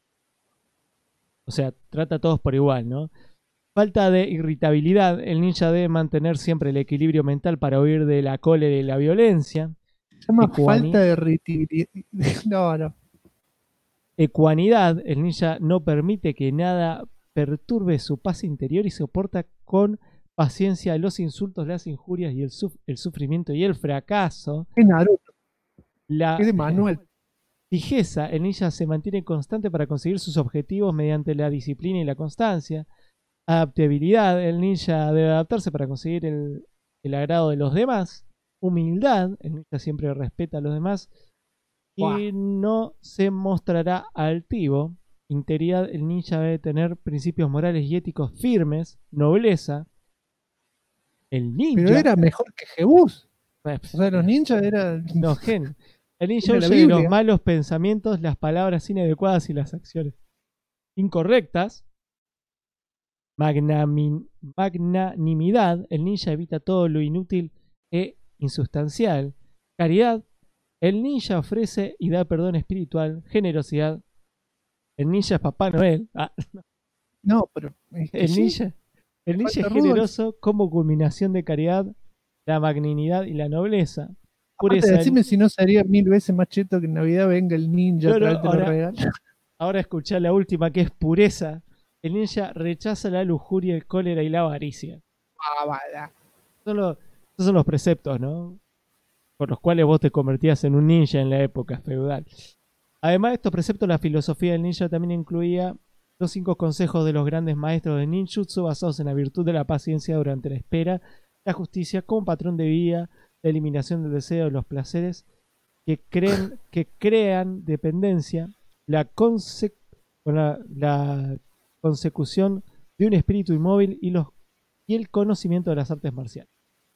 O sea, trata a todos por igual, ¿no? Falta de irritabilidad. El ninja debe mantener siempre el equilibrio mental para huir de la cólera y la violencia. Se llama falta de irritabilidad. No. Ecuanidad. El ninja no permite que nada perturbe su paz interior y soporta con paciencia los insultos, las injurias y el sufrimiento y el fracaso. Es Naruto. Es de Manuel. Fijeza. El ninja se mantiene constante para conseguir sus objetivos mediante la disciplina y la constancia. Adaptabilidad. El ninja debe adaptarse para conseguir el agrado de los demás. Humildad. El ninja siempre respeta a los demás y no se mostrará altivo. Integridad. El ninja debe tener principios morales y éticos firmes. Nobleza. El ninja... Pero era mejor que Jebus. O sea, los ninjas eran... No, gen. El ninja huye de los malos pensamientos, las palabras inadecuadas y las acciones incorrectas. Magnanimidad. El ninja evita todo lo inútil e insustancial. Caridad. El ninja ofrece y da perdón espiritual. Generosidad. El ninja es Papá Noel. No, pero... El ninja es generoso como culminación de caridad, la magnanimidad y la nobleza. Pureza. Decime si no sería 1000 veces más cheto que en Navidad venga el ninja a traerte los regalos. Ahora escuchá la última, que es pureza. El ninja rechaza la lujuria, el cólera y la avaricia. Estos son los preceptos, ¿no? Por los cuales vos te convertías en un ninja en la época feudal. Además de estos preceptos, la filosofía del ninja también incluía los 5 consejos de los grandes maestros de ninjutsu basados en la virtud de la paciencia durante la espera, la justicia como patrón de vida, la eliminación del deseo de los placeres que crean dependencia, la consecución de un espíritu inmóvil y el conocimiento de las artes marciales.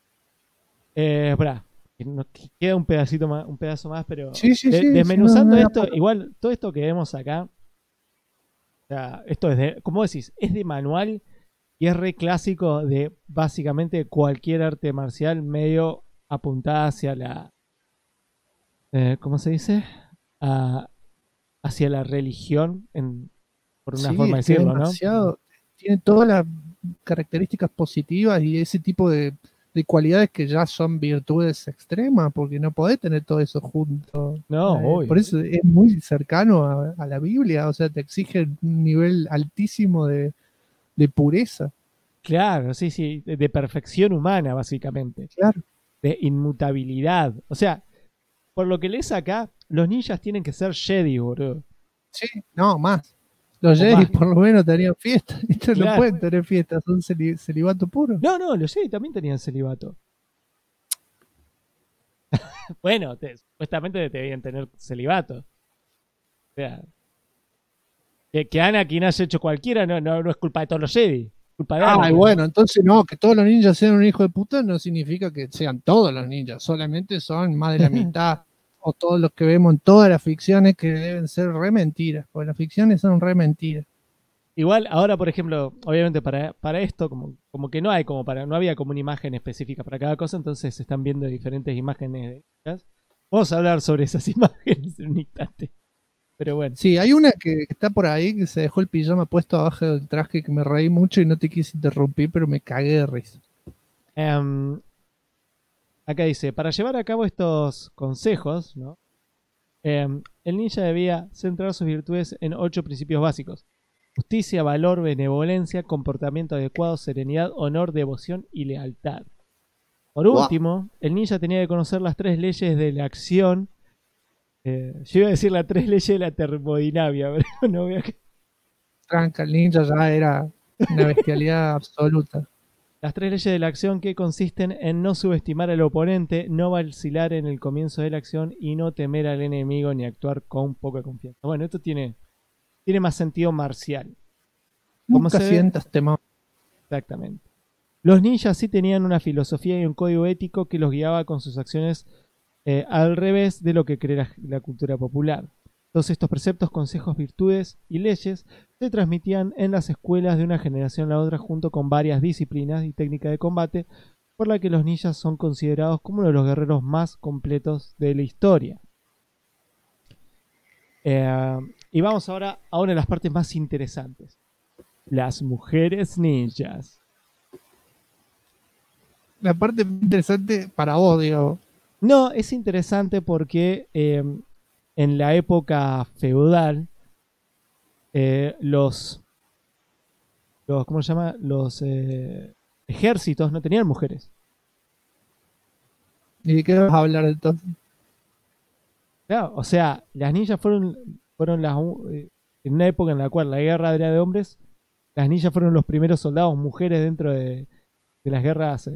Queda un pedazo más, pero desmenuzando esto, igual todo esto que vemos acá, o sea, esto es como decís, es de manual y es re clásico de básicamente cualquier arte marcial medio apuntada hacia la ¿cómo se dice? Hacia la religión, por una forma de decirlo, ¿no? Tiene todas las características positivas y ese tipo de cualidades que ya son virtudes extremas, porque no podés tener todo eso junto. No, obvio. Por eso es muy cercano a la Biblia, o sea, te exige un nivel altísimo de pureza. Claro, sí, de perfección humana, básicamente. Claro. De inmutabilidad. O sea, por lo que lees acá, los ninjas tienen que ser Jedi, boludo. Sí, no, más. Los Jedi por lo menos tenían fiesta. Estos no pueden tener fiesta, son celibato puro. No, los Jedi también tenían celibato. Bueno, supuestamente debían tener celibato. O sea, que Anakin haya hecho cualquiera no es culpa de todos los Jedi. Culpa de Anakin. Bueno, entonces no, que todos los ninjas sean un hijo de puta no significa que sean todos los ninjas, solamente son más de la mitad. O todos los que vemos en todas las ficciones que deben ser re mentiras, porque las ficciones son re mentiras. Igual ahora, por ejemplo, obviamente para esto, como que no había como una imagen específica para cada cosa, entonces se están viendo diferentes imágenes. Vamos a hablar sobre esas imágenes en un instante. Pero bueno. Sí, hay una que está por ahí, que se dejó el pijama puesto abajo del traje, que me reí mucho y no te quise interrumpir, pero me cagué de risa. Acá dice, para llevar a cabo estos consejos, ¿no? El ninja debía centrar sus virtudes en 8 principios básicos: justicia, valor, benevolencia, comportamiento adecuado, serenidad, honor, devoción y lealtad. Por último, el ninja tenía que conocer las 3 leyes de la acción. Yo iba a decir las 3 leyes de la termodinámica, pero no veo que... Tranca, el ninja ya era una bestialidad absoluta. Las 3 leyes de la acción, que consisten en no subestimar al oponente, no vacilar en el comienzo de la acción y no temer al enemigo ni actuar con poca confianza. Bueno, esto tiene más sentido marcial. Nunca sientas temor. Exactamente. Los ninjas sí tenían una filosofía y un código ético que los guiaba con sus acciones al revés de lo que cree la cultura popular. Todos estos preceptos, consejos, virtudes y leyes se transmitían en las escuelas de una generación a la otra junto con varias disciplinas y técnicas de combate, por la que los ninjas son considerados como uno de los guerreros más completos de la historia. Y vamos ahora a una de las partes más interesantes. Las mujeres ninjas. La parte interesante para vos, digo. No, es interesante porque en la época feudal los ¿cómo se llama? Los ejércitos no tenían mujeres. ¿Y de qué vas a hablar entonces? Claro, o sea, las ninjas fueron en una época en la cual la guerra era de hombres, las ninjas fueron los primeros soldados mujeres dentro de las guerras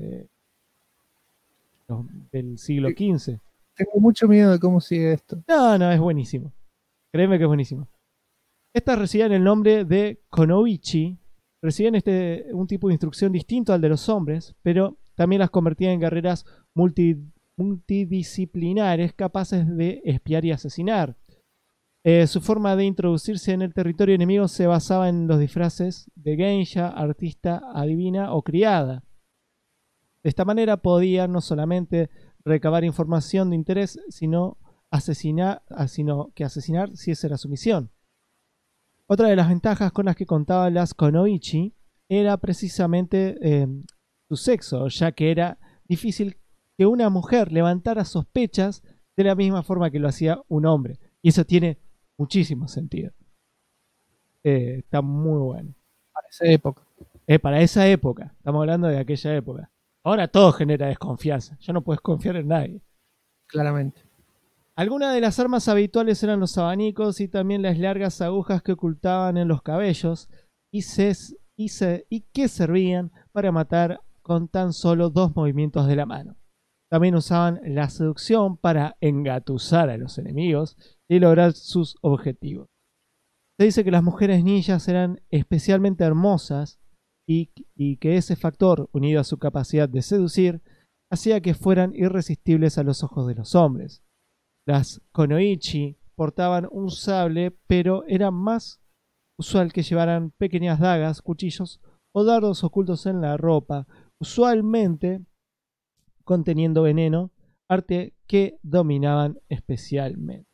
del siglo XV. Tengo mucho miedo de cómo sigue esto. No, es buenísimo. Créeme que es buenísimo. Estas recibían el nombre de Konoichi. Recibían un tipo de instrucción distinto al de los hombres, pero también las convertían en guerreras multidisciplinares capaces de espiar y asesinar. Su forma de introducirse en el territorio enemigo se basaba en los disfraces de geisha, artista, adivina o criada. De esta manera podían no solamente recabar información de interés, sino que asesinar si esa era su misión. Otra de las ventajas con las que contaban las Konoichi era precisamente su sexo, ya que era difícil que una mujer levantara sospechas de la misma forma que lo hacía un hombre. Y eso tiene muchísimo sentido. Está muy bueno. Para esa época. Para esa época. Estamos hablando de aquella época. Ahora todo genera desconfianza. Ya no puedes confiar en nadie. Claramente. Algunas de las armas habituales eran los abanicos y también las largas agujas que ocultaban en los cabellos y que servían para matar con tan solo 2 movimientos de la mano. También usaban la seducción para engatusar a los enemigos y lograr sus objetivos. Se dice que las mujeres ninjas eran especialmente hermosas y que ese factor, unido a su capacidad de seducir, hacía que fueran irresistibles a los ojos de los hombres. Las Konoichi portaban un sable, pero era más usual que llevaran pequeñas dagas, cuchillos o dardos ocultos en la ropa, usualmente conteniendo veneno, arte que dominaban especialmente.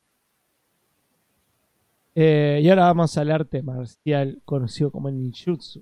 Y ahora vamos al arte marcial conocido como el ninjutsu.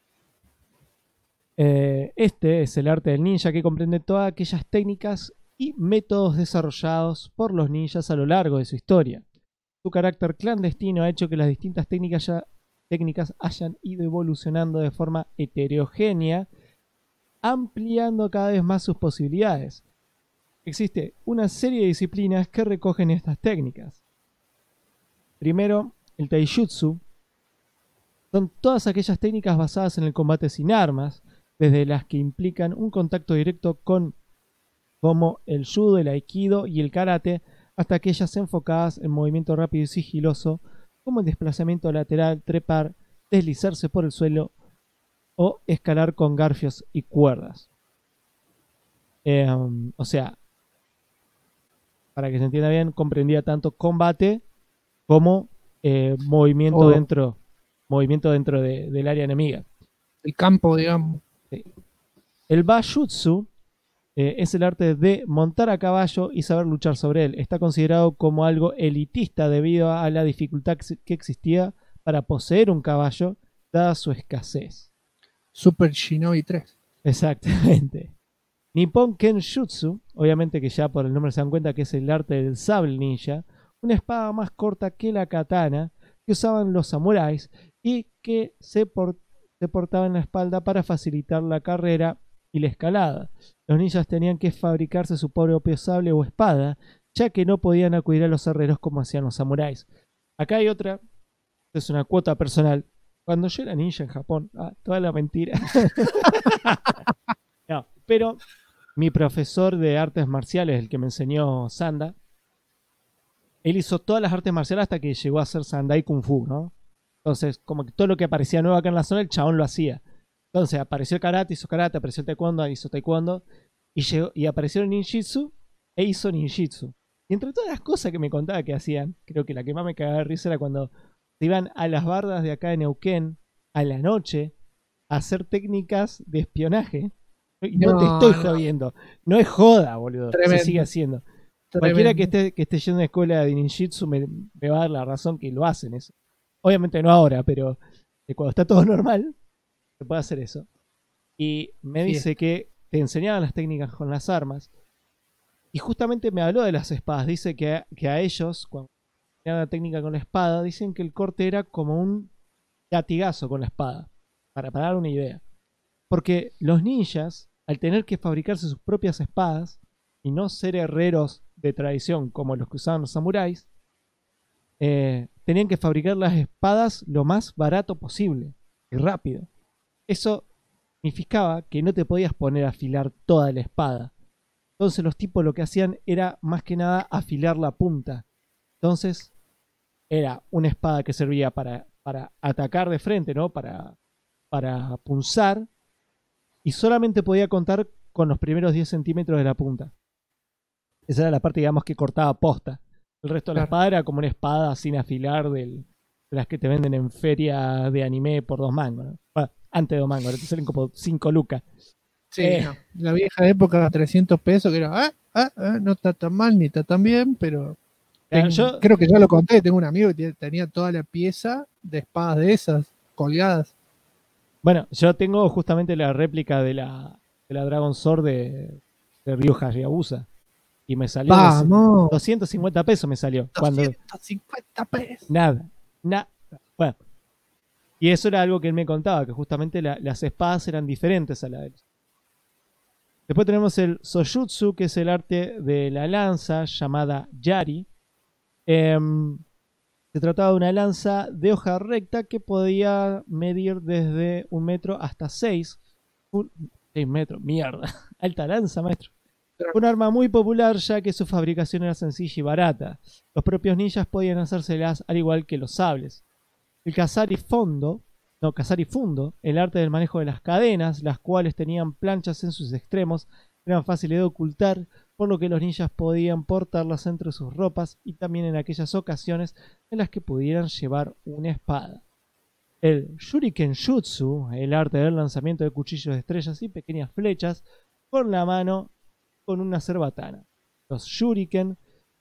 Este es el arte del ninja que comprende todas aquellas técnicas y métodos desarrollados por los ninjas a lo largo de su historia. Su carácter clandestino ha hecho que las distintas técnicas hayan ido evolucionando de forma heterogénea, ampliando cada vez más sus posibilidades. Existe una serie de disciplinas que recogen estas técnicas. Primero, el taijutsu. Son todas aquellas técnicas basadas en el combate sin armas, desde las que implican un contacto directo como el judo, el aikido y el karate, hasta aquellas enfocadas en movimiento rápido y sigiloso, como el desplazamiento lateral, trepar, deslizarse por el suelo o escalar con garfios y cuerdas. O sea, para que se entienda bien, comprendía tanto combate como movimiento dentro del área enemiga. El campo, digamos. Sí. El Bajutsu es el arte de montar a caballo y saber luchar sobre él. Está considerado como algo elitista debido a la dificultad que existía para poseer un caballo, dada su escasez. Super Shinobi 3. Exactamente. Nippon Kenjutsu, obviamente que ya por el nombre se dan cuenta que es el arte del sable ninja, una espada más corta que la katana que usaban los samuráis y que se portaba en la espalda para facilitar la carrera y la escalada. Los ninjas tenían que fabricarse su propio sable o espada, ya que no podían acudir a los herreros como hacían los samuráis. Acá hay otra, es una cuota personal. Cuando yo era ninja en Japón, toda la mentira. No, pero mi profesor de artes marciales, el que me enseñó Sanda, él hizo todas las artes marciales hasta que llegó a hacer Sandai Kung Fu, ¿no? Entonces, como que todo lo que aparecía nuevo acá en la zona, el chabón lo hacía. Entonces, apareció el karate, hizo karate, apareció el taekwondo, hizo taekwondo, y apareció el ninjitsu, e hizo ninjitsu. Y entre todas las cosas que me contaba que hacían, creo que la que más me cagaba de risa era cuando se iban a las bardas de acá de Neuquén a la noche a hacer técnicas de espionaje. Y no te estoy jodiendo. No es joda, boludo. Tremendo. Se sigue haciendo. Cualquiera que esté yendo a una escuela de ninjitsu me va a dar la razón que lo hacen eso. Obviamente no ahora, pero cuando está todo normal, se puede hacer eso. Y me dice que te enseñaban las técnicas con las armas. Y justamente me habló de las espadas. Dice que a ellos, cuando enseñaban la técnica con la espada, dicen que el corte era como un latigazo con la espada. Para dar una idea. Porque los ninjas, al tener que fabricarse sus propias espadas y no ser herreros de tradición como los que usaban los samuráis, tenían que fabricar las espadas lo más barato posible y rápido. Eso significaba que no te podías poner a afilar toda la espada. Entonces los tipos lo que hacían era más que nada afilar la punta. Entonces era una espada que servía para atacar de frente, ¿no? Para punzar, y solamente podía contar con los primeros 10 centímetros de la punta. Esa era la parte, digamos, que cortaba posta. El resto de la espada era como una espada sin afilar de las que te venden en feria de anime por 2 mangos, ¿no? Bueno, antes de 2 mangos, ahora te salen como 5 lucas. Sí, no. La vieja época, 300 pesos, que era, no está tan mal ni está tan bien, pero Claro, creo que ya lo conté, tengo un amigo que tenía toda la pieza de espadas de esas, colgadas. Bueno, yo tengo justamente la réplica de la Dragon Sword de Ryu Hayabusa. Y me salió ¡Vamos! 250 pesos me salió. 250 pesos. Nada. Bueno. Y eso era algo que él me contaba, que justamente las espadas eran diferentes a la de él. Después tenemos el Sojutsu, que es el arte de la lanza llamada Yari. Se trataba de una lanza de hoja recta que podía medir desde 1 metro hasta 6. 6 metros, mierda. Alta lanza, maestro. Un arma muy popular ya que su fabricación era sencilla y barata. Los propios ninjas podían hacérselas al igual que los sables. El Kazari Fundo, el arte del manejo de las cadenas, las cuales tenían planchas en sus extremos, eran fáciles de ocultar, por lo que los ninjas podían portarlas entre sus ropas y también en aquellas ocasiones en las que pudieran llevar una espada. El Shuriken Jutsu, el arte del lanzamiento de cuchillos de estrellas y pequeñas flechas con la mano con una cerbatana. Los Shuriken,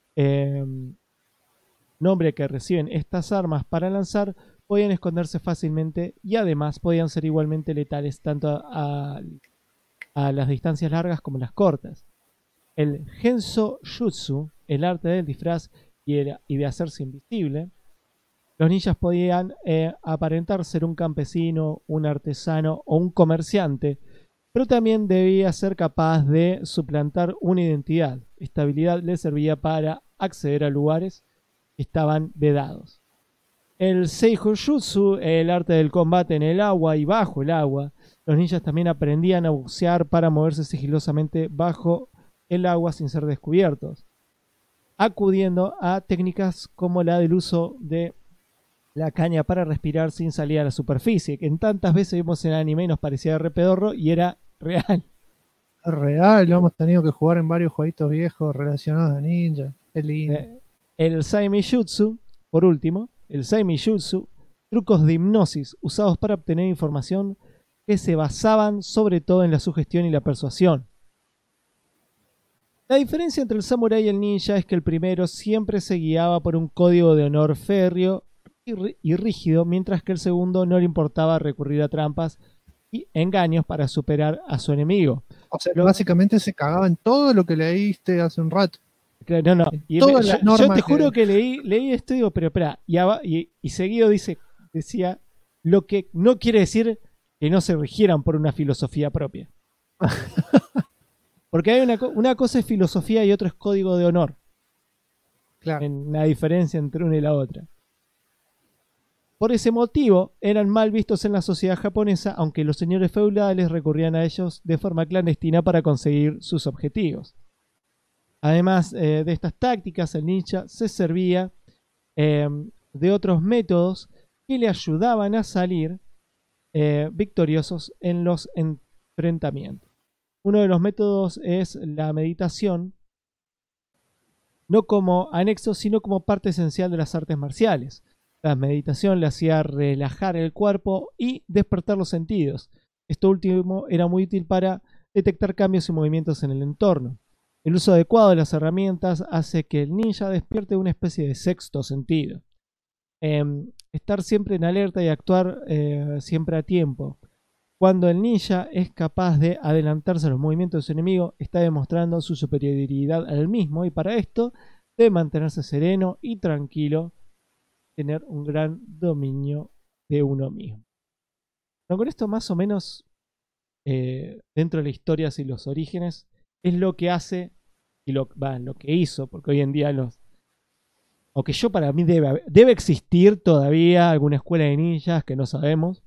nombre que reciben estas armas para lanzar, podían esconderse fácilmente y además podían ser igualmente letales tanto a las distancias largas como las cortas. El Genso Jutsu, el arte del disfraz y de hacerse invisible. Los ninjas podían aparentar ser un campesino, un artesano o un comerciante, pero también debía ser capaz de suplantar una identidad. Esta habilidad les servía para acceder a lugares que estaban vedados. El Seijo Jutsu, el arte del combate en el agua y bajo el agua. Los ninjas también aprendían a bucear para moverse sigilosamente bajo el agua sin ser descubiertos, acudiendo a técnicas como la del uso de la caña para respirar sin salir a la superficie, que en tantas veces vimos en anime y nos parecía re pedorro y era real. Es real, lo hemos tenido que jugar en varios jueguitos viejos relacionados a ninja. Es lindo. El Saimi Jutsu, por último, el Saimi Jutsu, trucos de hipnosis usados para obtener información que se basaban sobre todo en la sugestión y la persuasión. La diferencia entre el samurái y el ninja es que el primero siempre se guiaba por un código de honor férreo y rígido, mientras que el segundo no le importaba recurrir a trampas y engaños para superar a su enemigo. O sea, básicamente se cagaba en todo lo que leíste hace un rato. No. Yo te juro que leí esto y digo, pero espera, y seguido decía lo que no quiere decir que no se rigieran por una filosofía propia. Porque hay una cosa es filosofía y otra es código de honor. Claro. En la diferencia entre una y la otra. Por ese motivo, eran mal vistos en la sociedad japonesa, aunque los señores feudales recurrían a ellos de forma clandestina para conseguir sus objetivos. Además de estas tácticas, el ninja se servía de otros métodos que le ayudaban a salir victoriosos en los enfrentamientos. Uno de los métodos es la meditación, no como anexo, sino como parte esencial de las artes marciales. La meditación le hacía relajar el cuerpo y despertar los sentidos. Esto último era muy útil para detectar cambios y movimientos en el entorno. El uso adecuado de las herramientas hace que el ninja despierte una especie de sexto sentido. Estar siempre en alerta y actuar siempre a tiempo. Cuando el ninja es capaz de adelantarse a los movimientos de su enemigo, está demostrando su superioridad al mismo, y para esto debe mantenerse sereno y tranquilo, tener un gran dominio de uno mismo. Pero con esto más o menos, dentro de la historia y los orígenes, es lo que hace y lo que hizo, porque hoy en día aunque para mí debe existir todavía alguna escuela de ninjas que no sabemos.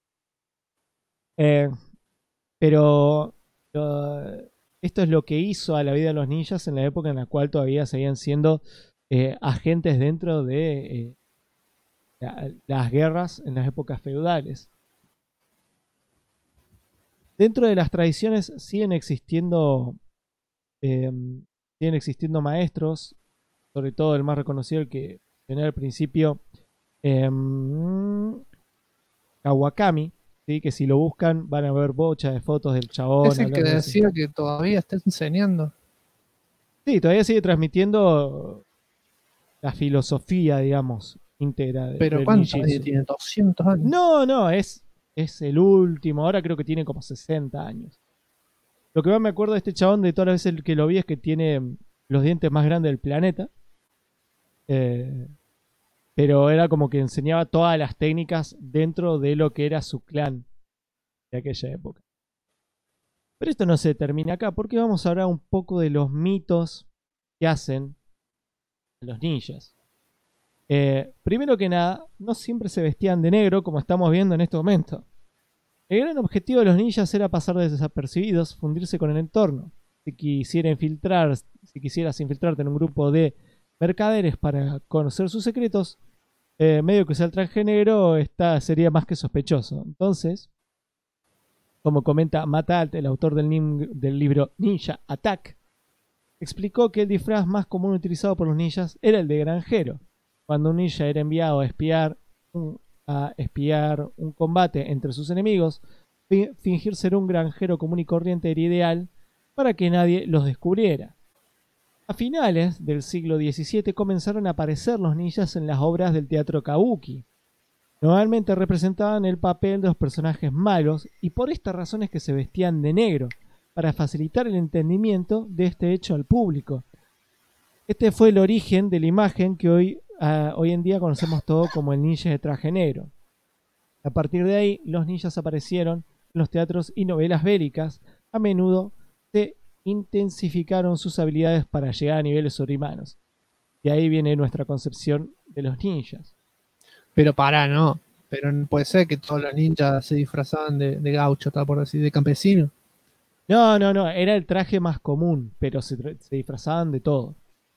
Pero esto es lo que hizo a la vida de los ninjas en la época en la cual todavía seguían siendo agentes dentro de las guerras en las épocas feudales. Dentro de las tradiciones siguen existiendo maestros, sobre todo el más reconocido, el que tenía al principio, Kawakami, ¿sí? Que si lo buscan van a ver bocha de fotos del chabón. Es el que decía que todavía está enseñando. Sí, todavía sigue transmitiendo la filosofía, digamos, íntegra. ¿Pero cuántos años tiene? ¿200 años? No, es el último. Ahora creo que tiene como 60 años. Lo que más me acuerdo de este chabón, de todas las veces que lo vi, es que tiene los dientes más grandes del planeta. Pero era como que enseñaba todas las técnicas dentro de lo que era su clan de aquella época. Pero esto no se termina acá, porque vamos a hablar un poco de los mitos que hacen los ninjas. Primero que nada, no siempre se vestían de negro, como estamos viendo en este momento. El gran objetivo de los ninjas era pasar desapercibidos, fundirse con el entorno. Si quisieras infiltrarte en un grupo de mercaderes para conocer sus secretos, medio que sea el traje negro sería más que sospechoso. Entonces, como comenta Matt Alt, el autor del libro Ninja Attack, explicó que el disfraz más común utilizado por los ninjas era el de granjero. Cuando un ninja era enviado a espiar un combate entre sus enemigos, fingir ser un granjero común y corriente era ideal para que nadie los descubriera. A finales del siglo XVII comenzaron a aparecer los ninjas en las obras del teatro kabuki. Normalmente representaban el papel de los personajes malos, y por esta razón es que se vestían de negro, para facilitar el entendimiento de este hecho al público. Este fue el origen de la imagen que hoy en día conocemos todo como el ninja de traje negro. A partir de ahí, los ninjas aparecieron en los teatros y novelas bélicas. A menudo se intensificaron sus habilidades para llegar a niveles sobrehumanos. Y ahí viene nuestra concepción de los ninjas. Pero no. Pero no puede ser que todos los ninjas se disfrazaban de gaucho, tal por decir, de campesino. No. Era el traje más común, pero se disfrazaban de todo.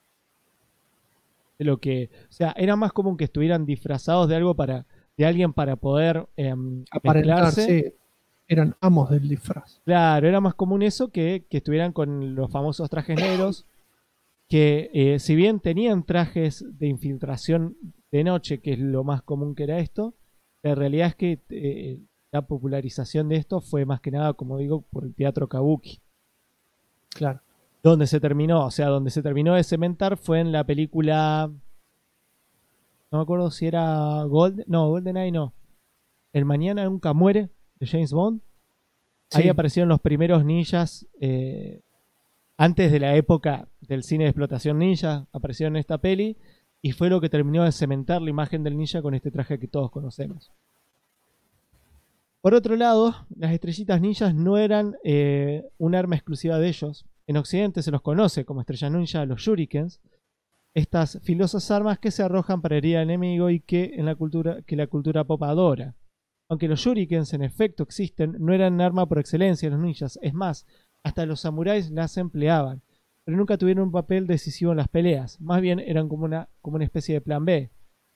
O sea, era más común que estuvieran disfrazados de alguien para poder aparentar, sí. Eran amos del disfraz. Claro, era más común eso que estuvieran con los famosos trajes negros, que si bien tenían trajes de infiltración de noche, que es lo más común que era esto, la realidad es que la popularización de esto fue más que nada, como digo, por el teatro kabuki. Claro. Donde se terminó de cementar fue en la película, no me acuerdo si era GoldenEye no. El Mañana Nunca Muere, de James Bond. Sí. Ahí aparecieron los primeros ninjas, antes de la época del cine de explotación ninja, aparecieron en esta peli, y fue lo que terminó de cementar la imagen del ninja con este traje que todos conocemos. Por otro lado, las estrellitas ninjas no eran un arma exclusiva de ellos. En Occidente se los conoce como estrella ninja los shurikens, estas filosas armas que se arrojan para herir al enemigo y que la cultura pop adora. Aunque los shurikens en efecto existen, no eran arma por excelencia de los ninjas. Es más, hasta los samuráis las empleaban, pero nunca tuvieron un papel decisivo en las peleas. Más bien eran como una especie de plan B.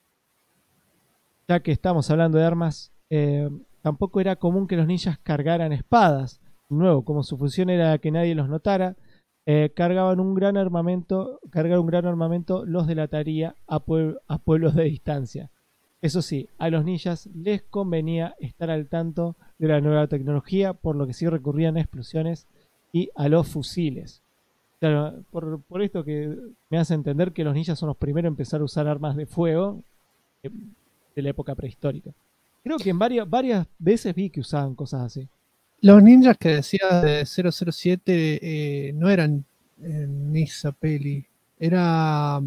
Ya que estamos hablando de armas, tampoco era común que los ninjas cargaran espadas. De nuevo, como su función era que nadie los notara, cargaban un gran armamento los delataría a pueblos de distancia. Eso sí, a los ninjas les convenía estar al tanto de la nueva tecnología, por lo que sí recurrían a explosiones y a los fusiles. Claro, por esto que me hace entender que los ninjas son los primeros en empezar a usar armas de fuego de la época prehistórica. Creo que en varias veces vi que usaban cosas así. Los ninjas que decía de 007 no eran en esa peli. Era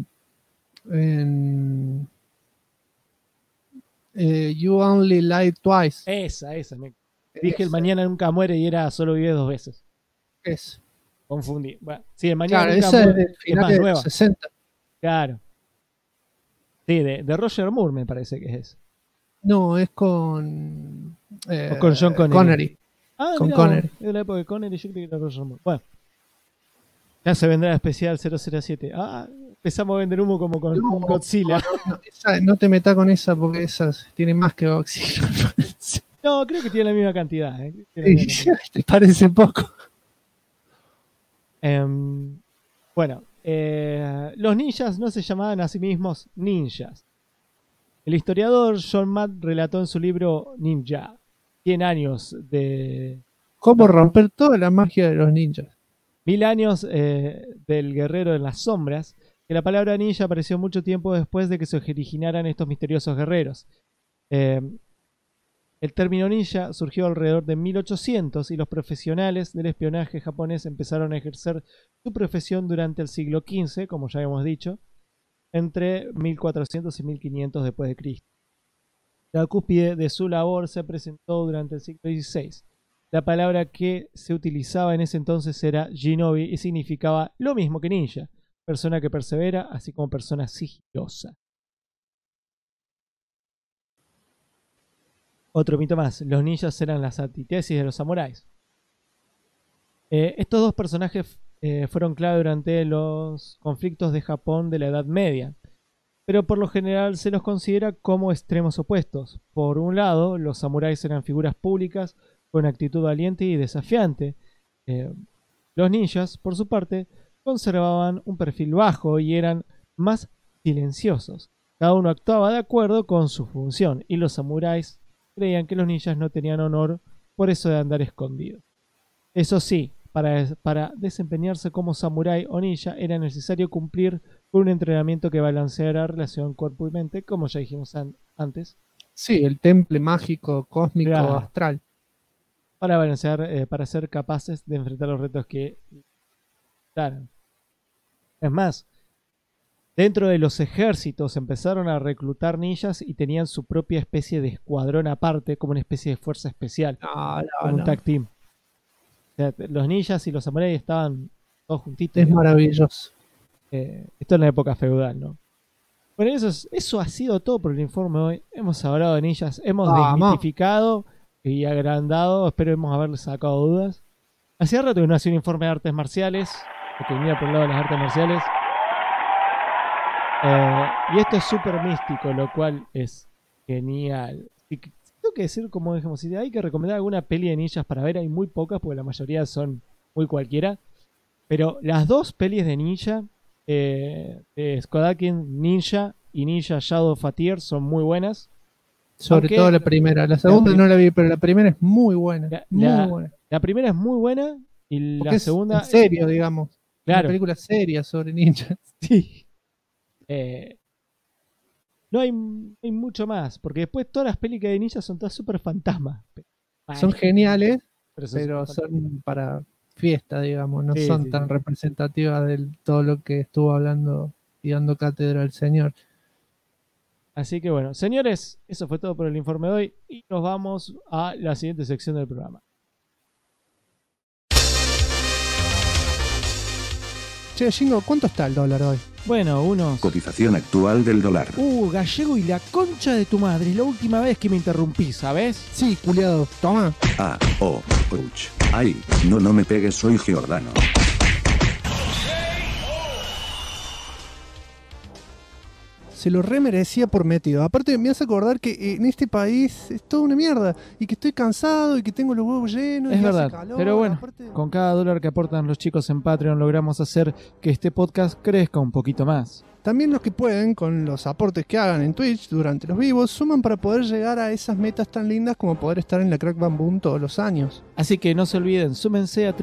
en You Only Live Twice. Esa. Dije el Mañana Nunca Muere y era Solo Vive Dos Veces. Eso. Confundí. Bueno, sí, el Mañana Claro, Nunca esa Muere es del final más de nueva. 60. Claro. Sí, de Roger Moore me parece que es eso. No, es con O con John Connery. Ah, con mirá, Connery. es de la época de Connery, yo creo que era Roger Moore. Bueno. Ya se vendrá el especial 007. Empezamos a vender humo como con Godzilla. No te metas con esa porque esa tiene más que Godzilla. No, creo que tiene la misma cantidad. Te parece poco. Bueno, los ninjas no se llamaban a sí mismos ninjas. El historiador John Matt relató en su libro Ninja, 100 años de... ¿Cómo romper toda la magia de los ninjas? 1000 años del guerrero en las sombras, que la palabra ninja apareció mucho tiempo después de que se originaran estos misteriosos guerreros. El término ninja surgió alrededor de 1800 y los profesionales del espionaje japonés empezaron a ejercer su profesión durante el siglo XV, como ya hemos dicho, entre 1400 y 1500 después de Cristo. La cúspide de su labor se presentó durante el siglo XVI. La palabra que se utilizaba en ese entonces era Shinobi y significaba lo mismo que ninja, persona que persevera, así como persona sigilosa. Otro mito más, los ninjas eran las antítesis de los samuráis. Estos dos personajes fueron clave durante los conflictos de Japón de la Edad Media, pero por lo general se los considera como extremos opuestos. Por un lado, los samuráis eran figuras públicas con actitud valiente y desafiante. Los ninjas, por su parte, conservaban un perfil bajo y eran más silenciosos. Cada uno actuaba de acuerdo con su función y los samuráis creían que los ninjas no tenían honor por eso de andar escondidos. Eso sí, para desempeñarse como samurái o ninja era necesario cumplir con un entrenamiento que balanceara relación cuerpo y mente, como ya dijimos antes. Sí, el temple mágico, cósmico, Claro. astral. Para balancear, para ser capaces de enfrentar los retos que daran. Es más, dentro de los ejércitos empezaron a reclutar ninjas y tenían su propia especie de escuadrón aparte, como una especie de fuerza especial, como un tag team. O sea, los ninjas y los samuráis estaban todos juntitos. Es maravilloso. Esto en la época feudal, ¿no? Bueno, eso ha sido todo por el informe de hoy. Hemos hablado de ninjas, hemos desmitificado y agrandado, espero hemos haberles sacado dudas. Hacía rato que no hacía un informe de artes marciales, porque venía por el lado de las artes marciales. Y esto es súper místico, lo cual es genial. Y tengo que decir, como dijimos, si hay que recomendar alguna peli de ninjas para ver, hay muy pocas, porque la mayoría son muy cualquiera. Pero las dos pelis de ninja, de Skodakin Ninja y Ninja Shadow of Fatier, son muy buenas. Sobre todo la primera. La segunda no la vi, pero la primera es muy buena. Muy buena. La primera es muy buena y Porque la segunda... es en serio, digamos. Claro. Una película seria sobre ninjas. Sí. No hay mucho más, porque después todas las películas de ninjas son todas súper fantasmas. Son geniales, pero son para fiesta, digamos. No Sí, son sí, tan sí. representativas de todo lo que estuvo hablando y dando cátedra al señor. Así que bueno, señores, eso fue todo por el informe de hoy y nos vamos a la siguiente sección del programa. Che, Jingo, ¿cuánto está el dólar hoy? Bueno, unos... Cotización actual del dólar. Gallego y la concha de tu madre. Es la última vez que me interrumpí, ¿sabes? Sí, culiado. Toma. Ouch. Ay, no me pegues, soy Giordano. se lo remerecía por metido. Aparte me hace acordar que en este país es toda una mierda y que estoy cansado y que tengo los huevos llenos. Es y verdad, hace calor, pero bueno, aparte... con cada dólar que aportan los chicos en Patreon logramos hacer que este podcast crezca un poquito más. También los que pueden, con los aportes que hagan en Twitch durante los vivos, suman para poder llegar a esas metas tan lindas como poder estar en la Crack Bam Boom todos los años. Así que no se olviden, súmense a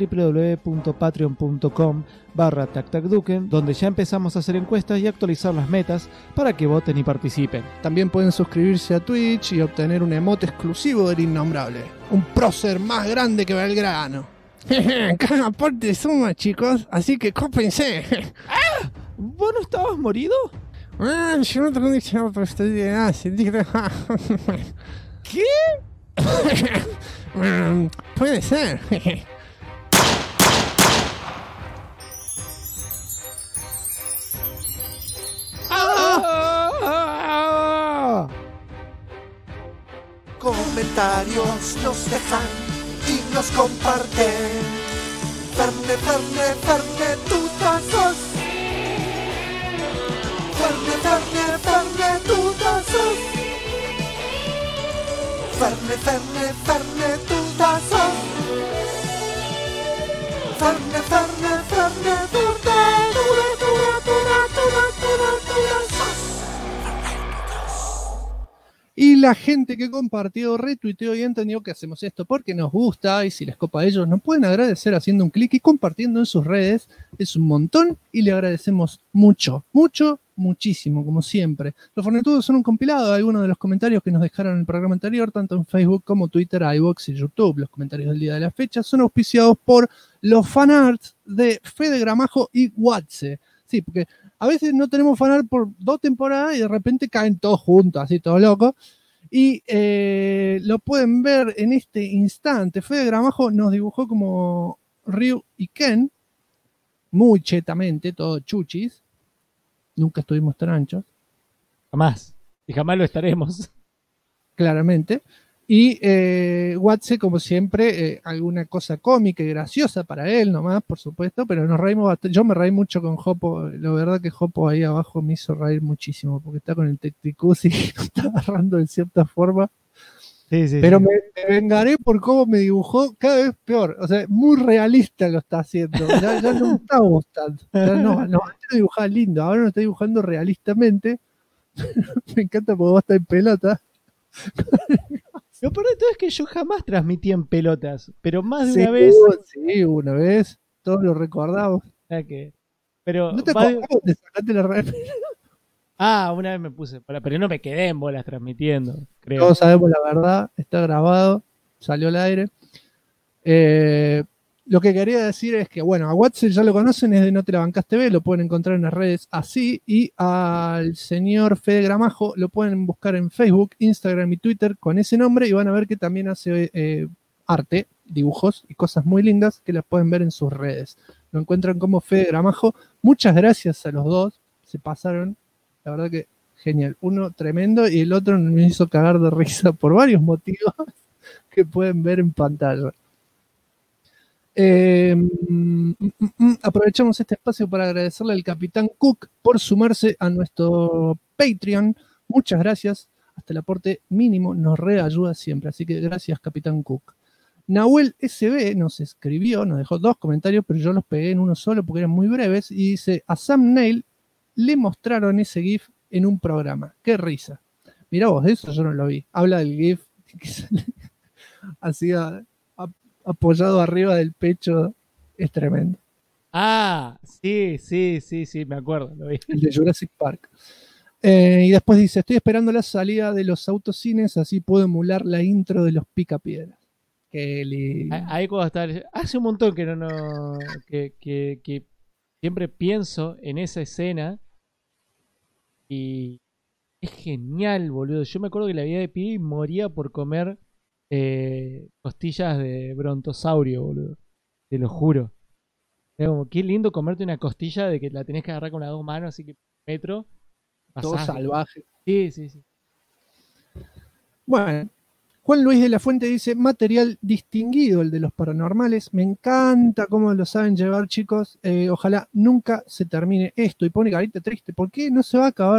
www.patreon.com/tactacduken, donde ya empezamos a hacer encuestas y actualizar las metas para que voten y participen. También pueden suscribirse a Twitch y obtener un emote exclusivo del Innombrable. Un prócer más grande que Belgrano. Cada aporte suma, chicos, así que cópense. ¿Vos no estabas morido? Yo no tengo dicho, pero estoy de ¿Qué? Puede ser. Comentarios nos dejan y nos comparten. Ferne, Ferne, Ferne, tutazos. Ferne, Ferne, Ferne, tutazos. Ferne, Ferne, Ferne, tutazos. Ferne, Ferne, Ferne, Y la gente que compartió, retuiteó y entendió que hacemos esto porque nos gusta y si les copa a ellos nos pueden agradecer haciendo un clic y compartiendo en sus redes. Es un montón y le agradecemos mucho, mucho, muchísimo, como siempre. Los Fornetudos son un compilado de algunos de los comentarios que nos dejaron en el programa anterior, tanto en Facebook como Twitter, iVoox y YouTube. Los comentarios del día de la fecha son auspiciados por los fanarts de Fede Gramajo y Watse. Sí, porque a veces no tenemos fanart por 2 temporadas y de repente caen todos juntos, así todos locos. Y lo pueden ver en este instante. Fede Gramajo nos dibujó como Ryu y Ken, muy chetamente, todos chuchis. Nunca estuvimos tan anchos. Jamás. Y jamás lo estaremos. Claramente. Y Watse, como siempre, alguna cosa cómica y graciosa para él nomás, por supuesto, pero nos reímos bastante. Yo me reí mucho con Jopo. La verdad que Jopo ahí abajo me hizo reír muchísimo, porque está con el Tecticus y lo está agarrando de cierta forma. Sí, sí, pero sí. Me vengaré por cómo me dibujó cada vez peor. O sea, muy realista lo está haciendo. Ya no me está gustando. Ya no, antes lo dibujaba lindo, ahora lo está dibujando realistamente. Me encanta porque vos estás en pelota. Lo peor de todo es que yo jamás transmití en pelotas, pero más de Sí, una vez. Sí, una vez. Todos lo recordamos. Pero ¿No te acordás de sacarte la remera? una vez me puse, pero no me quedé en bolas transmitiendo, creo. Todos sabemos la verdad, está grabado, salió al aire. Lo que quería decir es que, bueno, a Watson ya lo conocen, es de No Te La Bancás TV, lo pueden encontrar en las redes así, y al señor Fede Gramajo lo pueden buscar en Facebook, Instagram y Twitter con ese nombre, y van a ver que también hace arte, dibujos y cosas muy lindas que las pueden ver en sus redes. Lo encuentran como Fede Gramajo. Muchas gracias a los dos, se pasaron, la verdad que genial. Uno tremendo y el otro me hizo cagar de risa por varios motivos que pueden ver en pantalla. Aprovechamos este espacio para agradecerle al Capitán Cook por sumarse a nuestro Patreon. Muchas gracias. Hasta el aporte mínimo nos reayuda siempre. Así que gracias, Capitán Cook. Nahuel SB nos escribió, nos dejó 2 comentarios, pero yo los pegué en uno solo porque eran muy breves. Y dice: a Sam Neill le mostraron ese GIF en un programa. ¡Qué risa! Mirá vos, eso yo no lo vi. Habla del GIF que sale así apoyado arriba del pecho. Es tremendo. Sí, me acuerdo. Lo vi. El de Jurassic Park. Y después dice: estoy esperando la salida de los autocines, así puedo emular la intro de los Picapiedras. Qué lindo. Ahí cuando está. Hace un montón que que siempre pienso en esa escena. Y es genial, boludo. Yo me acuerdo que la vida de pibe y moría por comer costillas de brontosaurio, boludo. Te lo juro. Era como, qué lindo comerte una costilla de que la tenés que agarrar con las 2 manos, así que metro. Todo salvaje. Sí. Bueno, Juan Luis de la Fuente dice: material distinguido el de los paranormales. Me encanta cómo lo saben llevar, chicos. Ojalá nunca se termine esto. Y pone carita triste. ¿Por qué no se va a acabar?